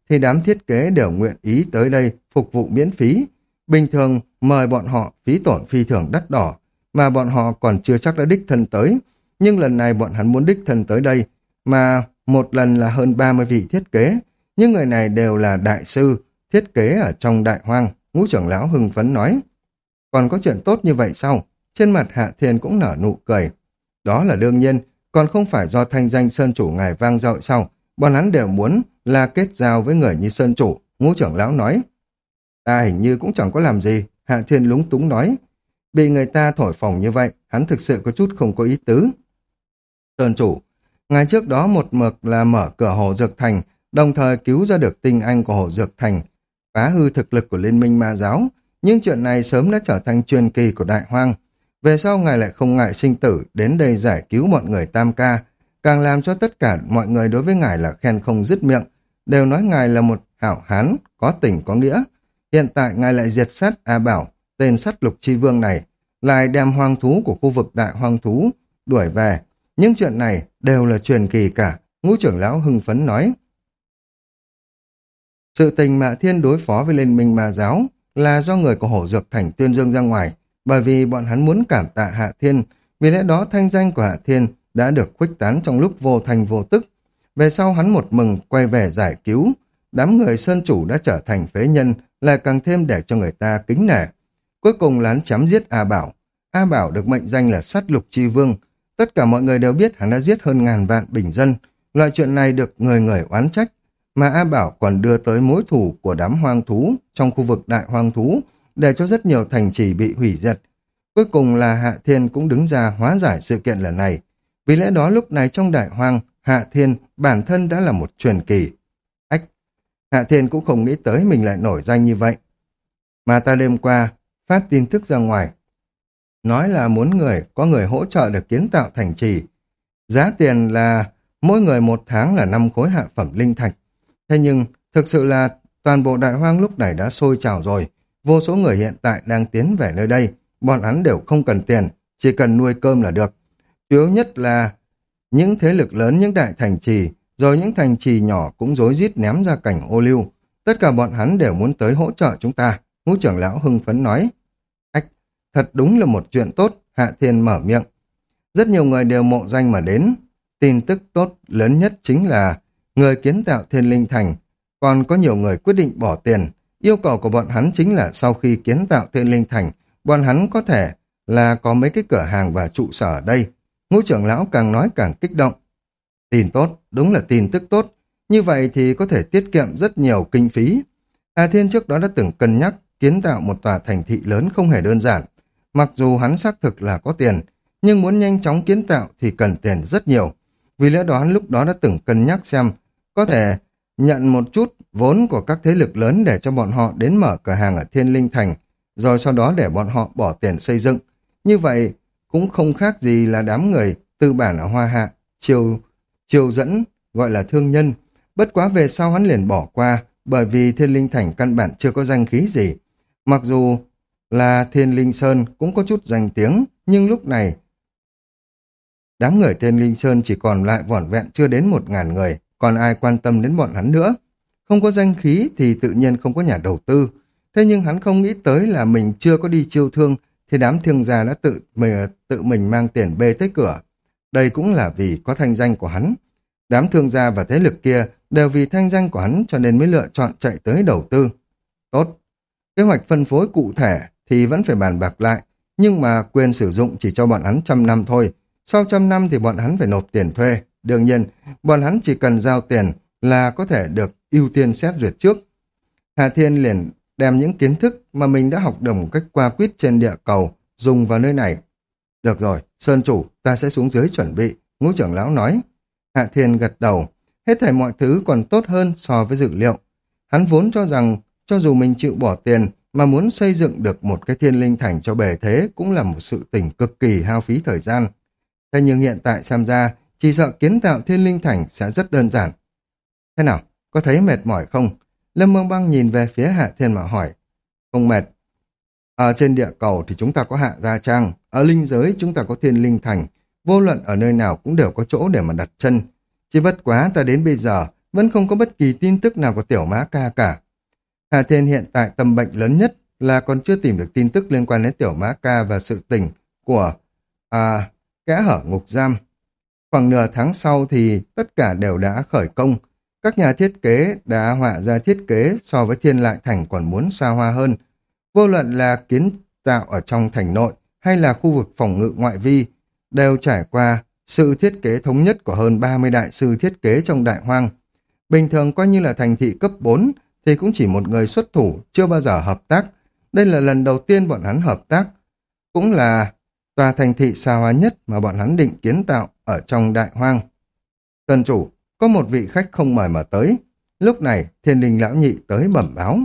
thì đám thiết kế đều nguyện ý tới đây phục vụ miễn phí. Bình thường mời bọn họ phí tổn phi thường đắt đỏ, mà bọn họ còn chưa chắc đã đích thân tới. Nhưng lần này bọn hắn muốn đích thân tới đây, mà một lần là hơn ba mươi vị thiết kế. Những người này đều là đại sư, thiết kế ở trong đại hoang. Ngũ trưởng lão hưng phấn nói. Còn có chuyện tốt như vậy sao? Trên mặt Hạ Thiên cũng nở nụ cười. Đó là đương nhiên, còn không phải do thanh danh Sơn Chủ ngài vang dội sao? Bọn hắn đều muốn là kết giao với người như Sơn Chủ. Ngũ trưởng lão nói. Ta hình như cũng chẳng có làm gì. Hạ Thiên lúng túng nói. Bị người ta thổi phồng như vậy, hắn thực sự có chút không có ý tứ. Sơn Chủ, ngày trước đó một mực là mở cửa Hồ Dược Thành, đồng thời cứu ra được tinh anh của Hồ Dược Thành, phá hư thực lực của Liên minh Ma giáo. Nhưng chuyện này sớm đã trở thành truyền kỳ của Đại Hoang. Về sau ngài lại không ngại sinh tử đến đây giải cứu mọi người Tam Ca, càng làm cho tất cả mọi người đối với ngài là khen không dứt miệng, đều nói ngài là một hảo hán, có tình có nghĩa. Hiện tại ngài lại diệt sát A Bảo, tên sắt lục chi vương này, lại đem hoang thú của khu vực Đại Hoang thú đuổi về. Những chuyện này đều là truyền kỳ cả. Ngũ trưởng lão hưng phấn nói. Sự tình mà Thiên đối phó với Liên minh Ma giáo là do người của Hổ Dược Thành tuyên dương ra ngoài, bởi vì bọn hắn muốn cảm tạ Hạ Thiên, vì lẽ đó thanh danh của Hạ Thiên đã được khuếch tán trong lúc vô thành vô tức. Về sau hắn một mừng quay về giải cứu, đám người Sơn Chủ đã trở thành phế nhân, lại càng thêm để cho người ta kính nể. Cuối cùng là hắn chém giết A Bảo. A Bảo được mệnh danh là sát lục chi vương. Tất cả mọi người đều biết hắn đã giết hơn ngàn vạn bình dân. Loại chuyện này được người người oán trách, mà A Bảo còn đưa tới mối thù của đám hoang thú trong khu vực Đại Hoang thú, để cho rất nhiều thành trì bị hủy diệt. Cuối cùng là Hạ Thiên cũng đứng ra hóa giải sự kiện lần này. Vì lẽ đó lúc này trong Đại Hoang, Hạ Thiên bản thân đã là một truyền kỳ. Ách, Hạ Thiên cũng không nghĩ tới mình lại nổi danh như vậy. Mà ta đêm qua phát tin tức ra ngoài, nói là muốn người có người hỗ trợ để kiến tạo thành trì. Giá tiền là mỗi người một tháng là năm khối hạ phẩm linh thạch. Thế nhưng thực sự là toàn bộ Đại Hoang lúc này đã sôi trào rồi. Vô số người hiện tại đang tiến về nơi đây. Bọn hắn đều không cần tiền, chỉ cần nuôi cơm là được. Chủ yếu nhất là những thế lực lớn, những đại thành trì, rồi những thành trì nhỏ cũng rối rít ném ra cảnh ô liu. Tất cả bọn hắn đều muốn tới hỗ trợ chúng ta. Ngũ trưởng lão hưng phấn nói. Ách, thật đúng là một chuyện tốt. Hạ Thiên mở miệng. Rất nhiều người đều mộ danh mà đến. Tin tức tốt lớn nhất chính là người kiến tạo Thiên Linh Thành. Còn có nhiều người quyết định bỏ tiền. Yêu cầu của bọn hắn chính là sau khi kiến tạo Thiên Linh Thành, bọn hắn có thể là có mấy cái cửa hàng và trụ sở ở đây. Ngũ trưởng lão càng nói càng kích động. Tin tốt, đúng là tin tức tốt. Như vậy thì có thể tiết kiệm rất nhiều kinh phí. Hà Thiên trước đó đã từng cân nhắc kiến tạo một tòa thành thị lớn không hề đơn giản. Mặc dù hắn xác thực là có tiền, nhưng muốn nhanh chóng kiến tạo thì cần tiền rất nhiều. Vì lẽ đó hắn lúc đó đã từng cân nhắc xem có thể nhận một chút vốn của các thế lực lớn để cho bọn họ đến mở cửa hàng ở Thiên Linh Thành, rồi sau đó để bọn họ bỏ tiền xây dựng. Như vậy cũng không khác gì là đám người tư bản ở Hoa Hạ chiều, chiều dẫn gọi là thương nhân. Bất quá về sau hắn liền bỏ qua, bởi vì Thiên Linh Thành căn bản chưa có danh khí gì. Mặc dù là Thiên Linh Sơn cũng có chút danh tiếng, nhưng lúc này đám người Thiên Linh Sơn chỉ còn lại vỏn vẹn chưa đến một ngàn người, còn ai quan tâm đến bọn hắn nữa. Không có danh khí thì tự nhiên không có nhà đầu tư. Thế nhưng hắn không nghĩ tới là mình chưa có đi chiêu thương thì đám thương gia đã tự mình, tự mình mang tiền bê tới cửa. Đây cũng là vì có thanh danh của hắn. Đám thương gia và thế lực kia đều vì thanh danh của hắn cho nên mới lựa chọn chạy tới đầu tư. Tốt. Kế hoạch phân phối cụ thể thì vẫn phải bàn bạc lại, nhưng mà quyền sử dụng chỉ cho bọn hắn trăm năm thôi. Sau trăm năm thì bọn hắn phải nộp tiền thuê. Đương nhiên, bọn hắn chỉ cần giao tiền là có thể được ưu tiên xét duyệt trước. Hà Thiên liền đem những kiến thức mà mình đã học được một cách qua quýt trên địa cầu dùng vào nơi này. Được rồi, Sơn Chủ, ta sẽ xuống dưới chuẩn bị, Ngũ trưởng lão nói. Hạ Thiên gật đầu, hết thảy mọi thứ còn tốt hơn so với dự liệu. Hắn vốn cho rằng cho dù mình chịu bỏ tiền mà muốn xây dựng được một cái Thiên Linh Thành cho bề thế cũng là một sự tình cực kỳ hao phí thời gian. Thế nhưng hiện tại xem ra, chỉ sợ kiến tạo Thiên Linh Thành sẽ rất đơn giản. Thế nào, có thấy mệt mỏi không? Lâm Mông Băng nhìn về phía Hạ Thiên mà hỏi. Không mệt. Ở trên địa cầu thì chúng ta có Hạ Gia Trang, ở linh giới chúng ta có Thiên Linh Thành, vô luận ở nơi nào cũng đều có chỗ để mà đặt chân. Chỉ bất quá ta đến bây giờ vẫn không có bất kỳ tin tức nào của tiểu mã ca cả. Hà Thiên hiện tại tâm bệnh lớn nhất là còn chưa tìm được tin tức liên quan đến tiểu mã ca và sự tình của à, kẽ hở ngục giam. Khoảng nửa tháng sau thì tất cả đều đã khởi công. Các nhà thiết kế đã họa ra thiết kế so với Thiên Lại Thành còn muốn xa hoa hơn. Vô luận là kiến tạo ở trong thành nội hay là khu vực phòng ngự ngoại vi, đều trải qua sự thiết kế thống nhất của hơn ba mươi đại sư thiết kế trong đại hoang. Bình thường coi như là thành thị cấp bốn thì cũng chỉ một người xuất thủ, chưa bao giờ hợp tác. Đây là lần đầu tiên bọn hắn hợp tác, cũng là tòa thành thị xa hoa nhất mà bọn hắn định kiến tạo ở trong đại hoang. Tân chủ, có một vị khách không mời mà tới. Lúc này, Thiên Linh lão nhị tới bẩm báo.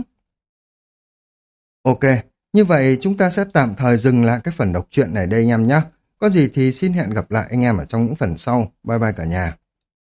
Ok, như vậy chúng ta sẽ tạm thời dừng lại cái phần đọc truyện này đây anh em nhé. Có gì thì xin hẹn gặp lại anh em ở trong những phần sau. Bye bye cả nhà.